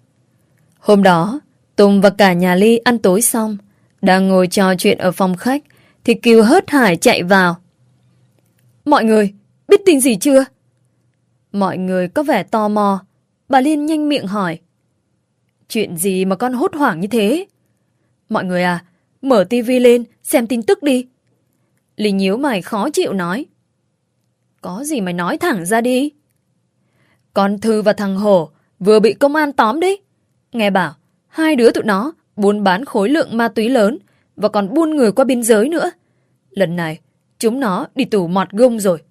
Hôm đó, Tùng và cả nhà Ly ăn tối xong, đang ngồi trò chuyện ở phòng khách, thì Kiều hớt hải chạy vào. Mọi người, biết tin gì chưa? Mọi người có vẻ tò mò. Bà Liên nhanh miệng hỏi. Chuyện gì mà con hốt hoảng như thế? Mọi người à, mở tivi lên xem tin tức đi. Ly nhíu mày khó chịu nói. Có gì mày nói thẳng ra đi. Con Thư và thằng Hổ vừa bị công an tóm đấy. Nghe bảo hai đứa tụi nó buôn bán khối lượng ma túy lớn và còn buôn người qua biên giới nữa. Lần này chúng nó đi tù mọt gông rồi.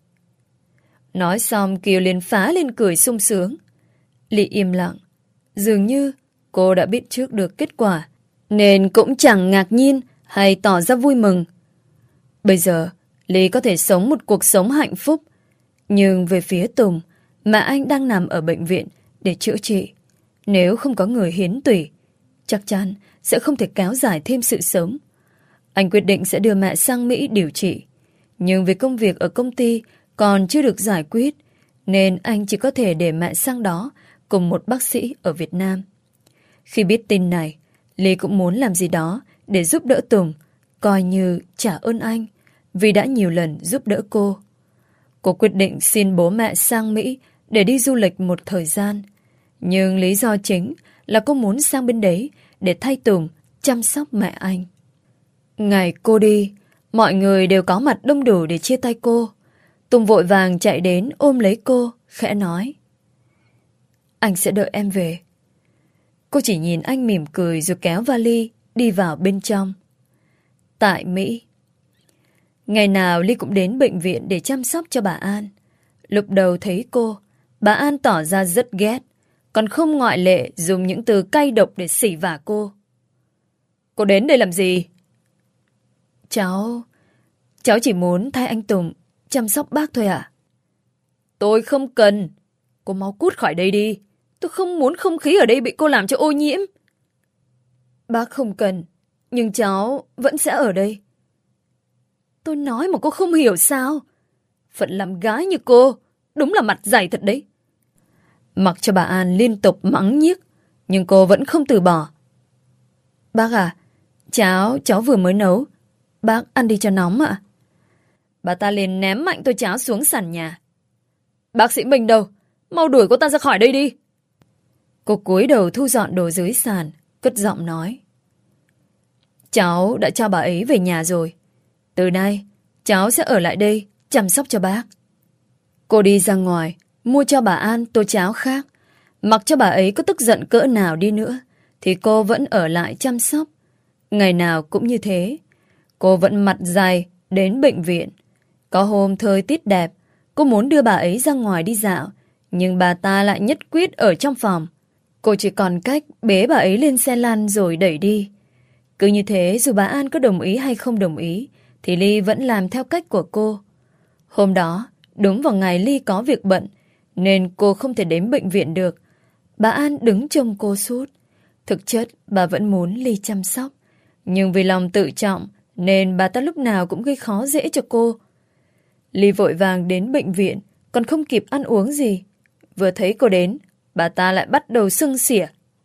Nói xong Kiều liền phá lên cười sung sướng. Ly im lặng. Dường như cô đã biết trước được kết quả, nên cũng chẳng ngạc nhiên hay tỏ ra vui mừng. Bây giờ Ly có thể sống một cuộc sống hạnh phúc. Nhưng về phía Tùng, mà anh đang nằm ở bệnh viện để chữa trị, nếu không có người hiến tủy, chắc chắn sẽ không thể kéo dài thêm sự sống. Anh quyết định sẽ đưa mẹ sang Mỹ điều trị. Nhưng vì công việc ở công ty còn chưa được giải quyết, nên anh chỉ có thể để mẹ sang đó cùng một bác sĩ ở Việt Nam. Khi biết tin này, Ly cũng muốn làm gì đó để giúp đỡ Tùng, coi như trả ơn anh vì đã nhiều lần giúp đỡ cô. Cô quyết định xin bố mẹ sang Mỹ để đi du lịch một thời gian. Nhưng lý do chính là cô muốn sang bên đấy để thay Tùng chăm sóc mẹ anh. Ngày cô đi, mọi người đều có mặt đông đủ để chia tay cô. Tùng vội vàng chạy đến ôm lấy cô, khẽ nói: Anh sẽ đợi em về. Cô chỉ nhìn anh mỉm cười rồi kéo vali đi vào bên trong. Tại Mỹ. Ngày nào Ly cũng đến bệnh viện để chăm sóc cho bà An. Lúc đầu thấy cô, bà An tỏ ra rất ghét, còn không ngoại lệ dùng những từ cay độc để xỉ vả cô. Cô đến đây làm gì? Cháu... Cháu chỉ muốn thay anh Tùng chăm sóc bác thôi ạ. Tôi không cần. Cô mau cút khỏi đây đi. Tôi không muốn không khí ở đây bị cô làm cho ô nhiễm. Bác không cần, nhưng cháu vẫn sẽ ở đây. Tôi nói mà cô không hiểu sao? Phận làm gái như cô đúng là mặt dày thật đấy. Mặc cho bà An liên tục mắng nhiếc, nhưng cô vẫn không từ bỏ. Bác à, cháo cháu vừa mới nấu, bác ăn đi cho nóng ạ. Bà ta liền ném mạnh tô cháo xuống sàn nhà. Bác sĩ Minh đâu? Mau đuổi cô ta ra khỏi đây đi. Cô cúi đầu thu dọn đồ dưới sàn, cất giọng nói: Cháu đã cho bà ấy về nhà rồi. Từ nay, cháu sẽ ở lại đây chăm sóc cho bác. Cô đi ra ngoài, mua cho bà An tô cháo khác. Mặc cho bà ấy có tức giận cỡ nào đi nữa, thì cô vẫn ở lại chăm sóc. Ngày nào cũng như thế. Cô vẫn mặt dày đến bệnh viện. Có hôm thời tiết đẹp, cô muốn đưa bà ấy ra ngoài đi dạo, nhưng bà ta lại nhất quyết ở trong phòng. Cô chỉ còn cách bế bà ấy lên xe lăn rồi đẩy đi. Cứ như thế, dù bà An có đồng ý hay không đồng ý, thì Ly vẫn làm theo cách của cô. Hôm đó, đúng vào ngày Ly có việc bận, nên cô không thể đến bệnh viện được. Bà An đứng trông cô suốt. Thực chất, bà vẫn muốn Ly chăm sóc. Nhưng vì lòng tự trọng, nên bà ta lúc nào cũng gây khó dễ cho cô. Ly vội vàng đến bệnh viện, còn không kịp ăn uống gì. Vừa thấy cô đến, bà ta lại bắt đầu xưng xỉa.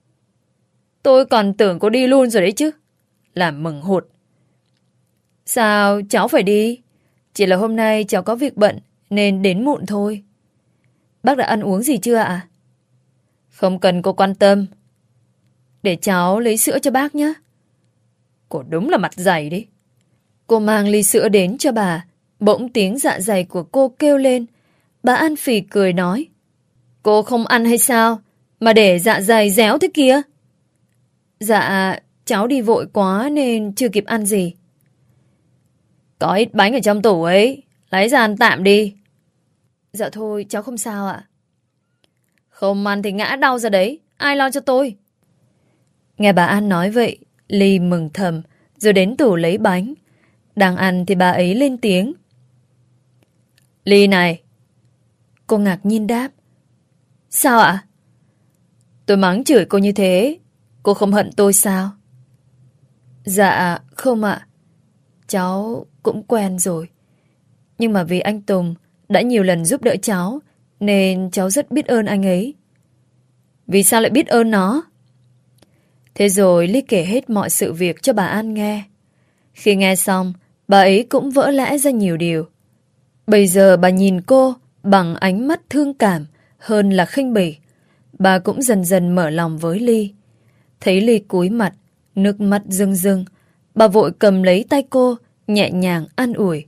Tôi còn tưởng cô đi luôn rồi đấy chứ. Làm mừng hụt. Sao cháu phải đi? Chỉ là hôm nay cháu có việc bận nên đến muộn thôi. Bác đã ăn uống gì chưa ạ? Không cần cô quan tâm. Để cháu lấy sữa cho bác nhé. Cô đúng là mặt dày đấy. Cô mang ly sữa đến cho bà. Bỗng tiếng dạ dày của cô kêu lên. Bà An phì cười nói: Cô không ăn hay sao mà để dạ dày réo thế kia? Dạ, cháu đi vội quá nên chưa kịp ăn gì. Có ít bánh ở trong tủ ấy, lấy ra ăn tạm đi. Dạ thôi, cháu không sao ạ. Không ăn thì ngã đau ra đấy, ai lo cho tôi? Nghe bà An nói vậy, Ly mừng thầm, rồi đến tủ lấy bánh. Đang ăn thì bà ấy lên tiếng. Ly này. Cô ngạc nhiên đáp. Sao ạ? Tôi mắng chửi cô như thế, cô không hận tôi sao? Dạ, không ạ. Cháu cũng quen rồi. Nhưng mà vì anh Tùng đã nhiều lần giúp đỡ cháu, nên cháu rất biết ơn anh ấy. Vì sao lại biết ơn nó? Thế rồi Ly kể hết mọi sự việc cho bà An nghe. Khi nghe xong, bà ấy cũng vỡ lẽ ra nhiều điều. Bây giờ bà nhìn cô bằng ánh mắt thương cảm hơn là khinh bỉ. Bà cũng dần dần mở lòng với Ly. Thấy Ly cúi mặt, nước mắt rưng rưng, bà vội cầm lấy tay cô, nhẹ nhàng an ủi.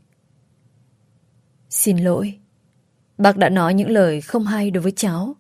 Xin lỗi, bác đã nói những lời không hay đối với cháu.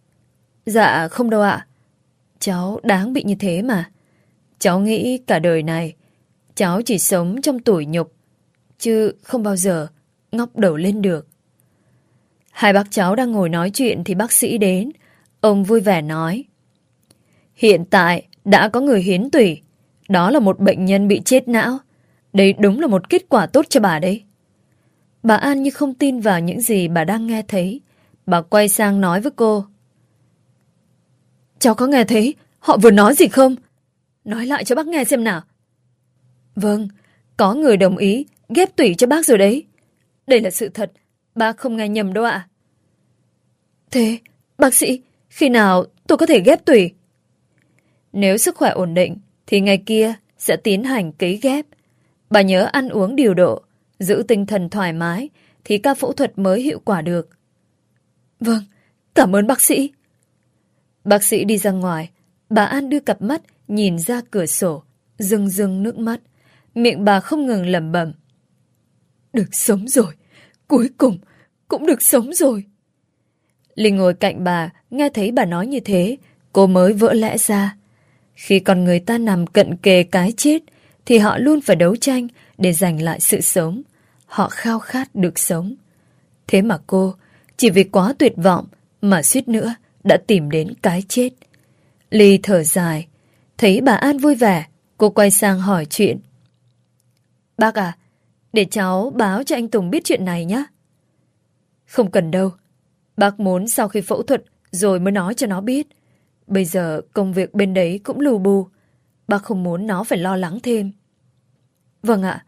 Dạ không đâu ạ. Cháu đáng bị như thế mà. Cháu nghĩ cả đời này cháu chỉ sống trong tủi nhục, chứ không bao giờ ngóc đầu lên được. Hai bác cháu đang ngồi nói chuyện thì bác sĩ đến. Ông vui vẻ nói: Hiện tại đã có người hiến tủy. Đó là một bệnh nhân bị chết não. Đây đúng là một kết quả tốt cho bà đấy. Bà An như không tin vào những gì bà đang nghe thấy. Bà quay sang nói với cô: Cháu có nghe thấy họ vừa nói gì không? nói lại cho bác nghe xem nào. Vâng, có người đồng ý ghép tủy cho bác rồi đấy. Đây là sự thật, bác không nghe nhầm đâu ạ. Thế, bác sĩ, khi nào tôi có thể ghép tủy? Nếu sức khỏe ổn định, thì ngày kia sẽ tiến hành cấy ghép. Bà nhớ ăn uống điều độ, giữ tinh thần thoải mái, thì ca phẫu thuật mới hiệu quả được. Vâng, cảm ơn bác sĩ. Bác sĩ đi ra ngoài, bà An đưa cặp mắt nhìn ra cửa sổ, rưng rưng nước mắt. Miệng bà không ngừng lẩm bẩm. Được sống rồi, cuối cùng cũng được sống rồi. Linh ngồi cạnh bà, nghe thấy bà nói như thế, cô mới vỡ lẽ ra. Khi con người ta nằm cận kề cái chết, thì họ luôn phải đấu tranh để giành lại sự sống. Họ khao khát được sống. Thế mà cô, chỉ vì quá tuyệt vọng mà suýt nữa đã tìm đến cái chết. Ly thở dài, thấy bà An vui vẻ, cô quay sang hỏi chuyện. Bác à, để cháu báo cho anh Tùng biết chuyện này nhé. Không cần đâu. Bác muốn sau khi phẫu thuật rồi mới nói cho nó biết. Bây giờ công việc bên đấy cũng lù bù. Bác không muốn nó phải lo lắng thêm. Vâng ạ.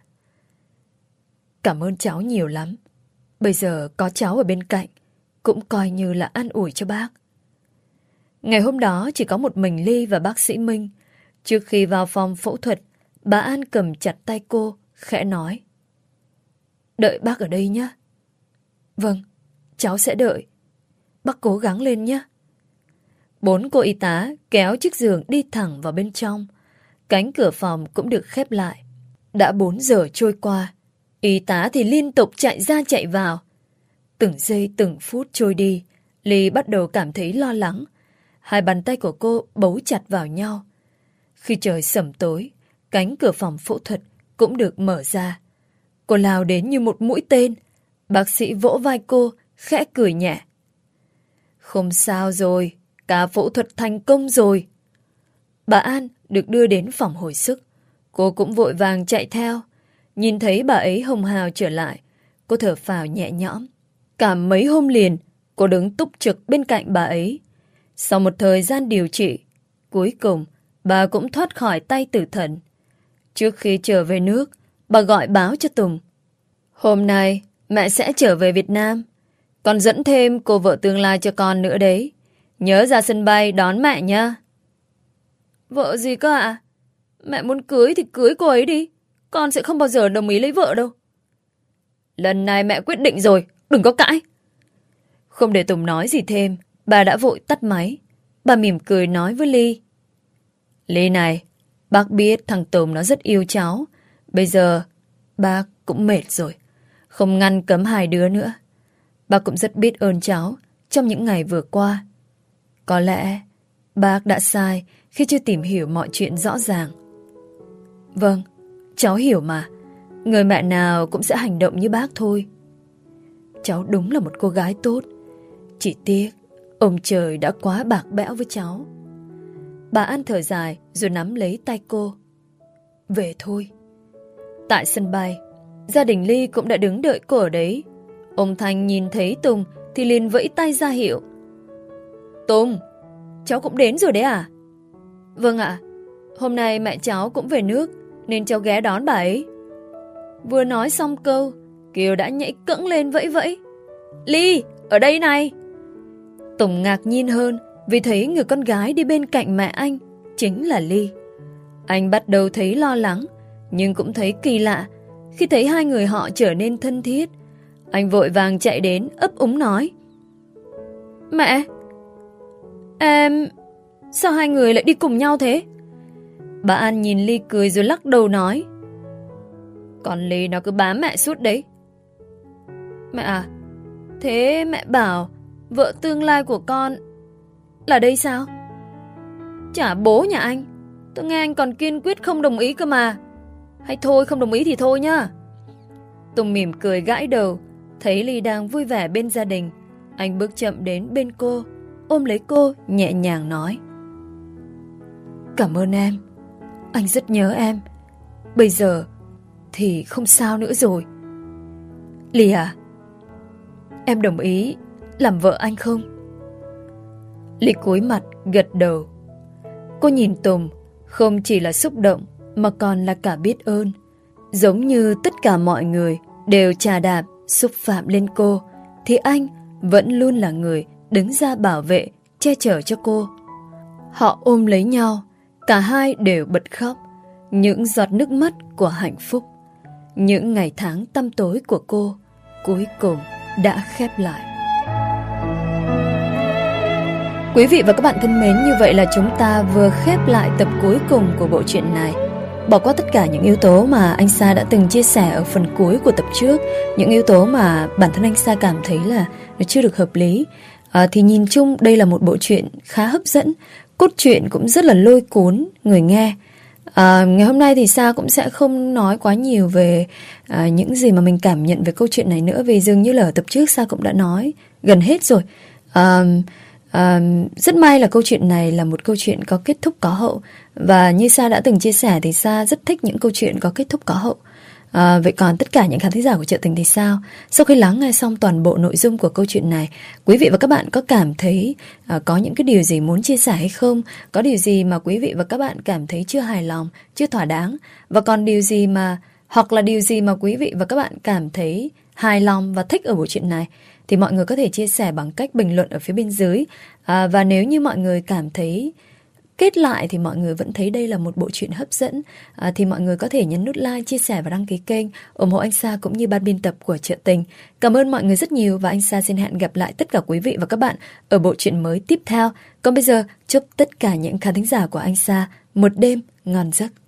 Cảm ơn cháu nhiều lắm. Bây giờ có cháu ở bên cạnh cũng coi như là an ủi cho bác. Ngày hôm đó chỉ có một mình Ly và bác sĩ Minh. Trước khi vào phòng phẫu thuật, bà An cầm chặt tay cô, khẽ nói. Đợi bác ở đây nhé. Vâng, cháu sẽ đợi. Bác cố gắng lên nhé. Bốn cô y tá kéo chiếc giường đi thẳng vào bên trong. Cánh cửa phòng cũng được khép lại. Đã bốn giờ trôi qua. Y tá thì liên tục chạy ra chạy vào. Từng giây từng phút trôi đi, Ly bắt đầu cảm thấy lo lắng. Hai bàn tay của cô bấu chặt vào nhau. Khi trời sẩm tối, cánh cửa phòng phẫu thuật cũng được mở ra. Cô lao đến như một mũi tên. Bác sĩ vỗ vai cô, khẽ cười nhẹ. Không sao rồi, ca phẫu thuật thành công rồi. Bà An được đưa đến phòng hồi sức. Cô cũng vội vàng chạy theo. Nhìn thấy bà ấy hồng hào trở lại, cô thở phào nhẹ nhõm. Cả mấy hôm liền, cô đứng túc trực bên cạnh bà ấy. Sau một thời gian điều trị, cuối cùng bà cũng thoát khỏi tay tử thần. Trước khi trở về nước, bà gọi báo cho Tùng. Hôm nay mẹ sẽ trở về Việt Nam. Còn dẫn thêm cô vợ tương lai cho con nữa đấy. Nhớ ra sân bay đón mẹ nha. Vợ gì cơ ạ? Mẹ muốn cưới thì cưới cô ấy đi. Con sẽ không bao giờ đồng ý lấy vợ đâu. Lần này mẹ quyết định rồi, đừng có cãi. Không để Tùng nói gì thêm, bà đã vội tắt máy. Bà mỉm cười nói với Ly. Ly này, bác biết thằng Tùng nó rất yêu cháu. Bây giờ bác cũng mệt rồi, không ngăn cấm hai đứa nữa. Bác cũng rất biết ơn cháu trong những ngày vừa qua. Có lẽ bác đã sai khi chưa tìm hiểu mọi chuyện rõ ràng. Vâng, cháu hiểu mà. Người mẹ nào cũng sẽ hành động như bác thôi. Cháu đúng là một cô gái tốt. Chỉ tiếc ông trời đã quá bạc bẽo với cháu. Bà An thở dài rồi nắm lấy tay cô. Về thôi. Tại sân bay, gia đình Ly cũng đã đứng đợi cô ở đấy. Ông Thanh nhìn thấy Tùng thì liền vẫy tay ra hiệu. Tùng, cháu cũng đến rồi đấy à? Vâng ạ. Hôm nay mẹ cháu cũng về nước nên cháu ghé đón bà ấy. Vừa nói xong câu, Kiều đã nhảy cẫng lên vẫy vẫy. Ly, ở đây này. Tùng ngạc nhiên hơn vì thấy người con gái đi bên cạnh mẹ anh chính là Ly. Anh bắt đầu thấy lo lắng, nhưng cũng thấy kỳ lạ khi thấy hai người họ trở nên thân thiết. Anh vội vàng chạy đến ấp úng nói. Mẹ, em... sao hai người lại đi cùng nhau thế? Bà An nhìn Ly cười rồi lắc đầu nói. Còn Ly nó cứ bám mẹ suốt đấy. Mẹ à, thế mẹ bảo vợ tương lai của con là đây sao? Chả bố nhà anh. Tôi nghe anh còn kiên quyết không đồng ý cơ mà. Hay thôi không đồng ý thì thôi nhá. Tùng mỉm cười gãi đầu. Thấy Ly đang vui vẻ bên gia đình, anh bước chậm đến bên cô, ôm lấy cô nhẹ nhàng nói. Cảm ơn em. Anh rất nhớ em. Bây giờ thì không sao nữa rồi. Ly à, em đồng ý làm vợ anh không? Ly cúi mặt gật đầu. Cô nhìn Tùng, Không chỉ là xúc động mà còn là cả biết ơn. Giống như tất cả mọi người đều chà đạp, xúc phạm lên cô, thì anh vẫn luôn là người đứng ra bảo vệ, che chở cho cô. Họ ôm lấy nhau, cả hai đều bật khóc. Những giọt nước mắt của hạnh phúc, những ngày tháng tăm tối của cô cuối cùng đã khép lại. Quý vị và các bạn thân mến, như vậy là chúng ta vừa khép lại tập cuối cùng của bộ truyện này. Bỏ qua tất cả những yếu tố mà anh Sa đã từng chia sẻ ở phần cuối của tập trước, những yếu tố mà bản thân anh Sa cảm thấy là nó chưa được hợp lý, à, thì nhìn chung đây là một bộ truyện khá hấp dẫn. Cốt truyện cũng rất là lôi cuốn người nghe. À, ngày hôm nay thì Sa cũng sẽ không nói quá nhiều về à, những gì mà mình cảm nhận về câu chuyện này nữa, vì dường như là ở tập trước Sa cũng đã nói gần hết rồi. À, à, rất may là câu chuyện này là một câu chuyện có kết thúc có hậu, và như Sa đã từng chia sẻ thì Sa rất thích những câu chuyện có kết thúc có hậu. À, vậy còn tất cả những khán thính giả của Chợ Tình thì sao? Sau khi lắng nghe xong toàn bộ nội dung của câu chuyện này, quý vị và các bạn có cảm thấy à, có những cái điều gì muốn chia sẻ hay không? Có điều gì mà quý vị và các bạn cảm thấy chưa hài lòng, chưa thỏa đáng? Và còn điều gì mà, hoặc là điều gì mà quý vị và các bạn cảm thấy hài lòng và thích ở bộ truyện này, thì mọi người có thể chia sẻ bằng cách bình luận ở phía bên dưới. À, và nếu như mọi người cảm thấy kết lại thì mọi người vẫn thấy đây là một bộ truyện hấp dẫn, à, thì mọi người có thể nhấn nút like, chia sẻ và đăng ký kênh, ủng hộ anh Sa cũng như ban biên tập của Chợ Tình. Cảm ơn mọi người rất nhiều, và anh Sa xin hẹn gặp lại tất cả quý vị và các bạn ở bộ truyện mới tiếp theo. Còn bây giờ, chúc tất cả những khán thính giả của anh Sa một đêm ngon giấc.